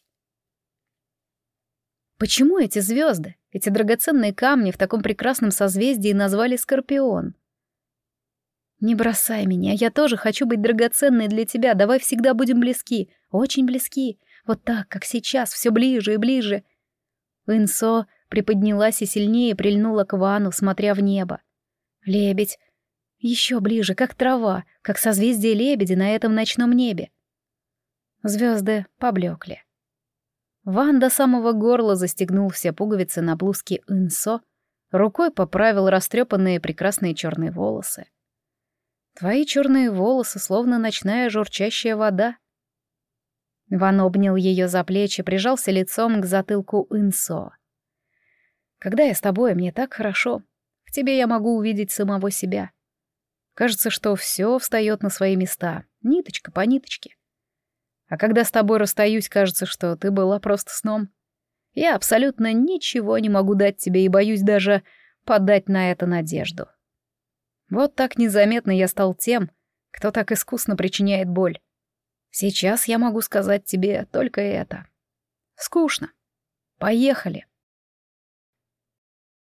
Почему эти звезды, эти драгоценные камни в таком прекрасном созвездии назвали Скорпион? «Не бросай меня, я тоже хочу быть драгоценной для тебя, давай всегда будем близки, очень близки, вот так, как сейчас, все ближе и ближе». Инсо приподнялась и сильнее прильнула к Вану, смотря в небо. Лебедь. Еще ближе, как трава, как созвездие лебедя на этом ночном небе. Звезды поблекли. Ван до самого горла застегнул все пуговицы на блузке Инсо, рукой поправил растрепанные прекрасные черные волосы. Твои черные волосы, словно ночная журчащая вода. Ван обнял ее за плечи, прижался лицом к затылку Инсо. Когда я с тобой, мне так хорошо. В тебе я могу увидеть самого себя. Кажется, что все встает на свои места, ниточка по ниточке. А когда с тобой расстаюсь, кажется, что ты была просто сном. Я абсолютно ничего не могу дать тебе и боюсь даже подать на это надежду. Вот так незаметно я стал тем, кто так искусно причиняет боль. Сейчас я могу сказать тебе только это. Скучно. Поехали.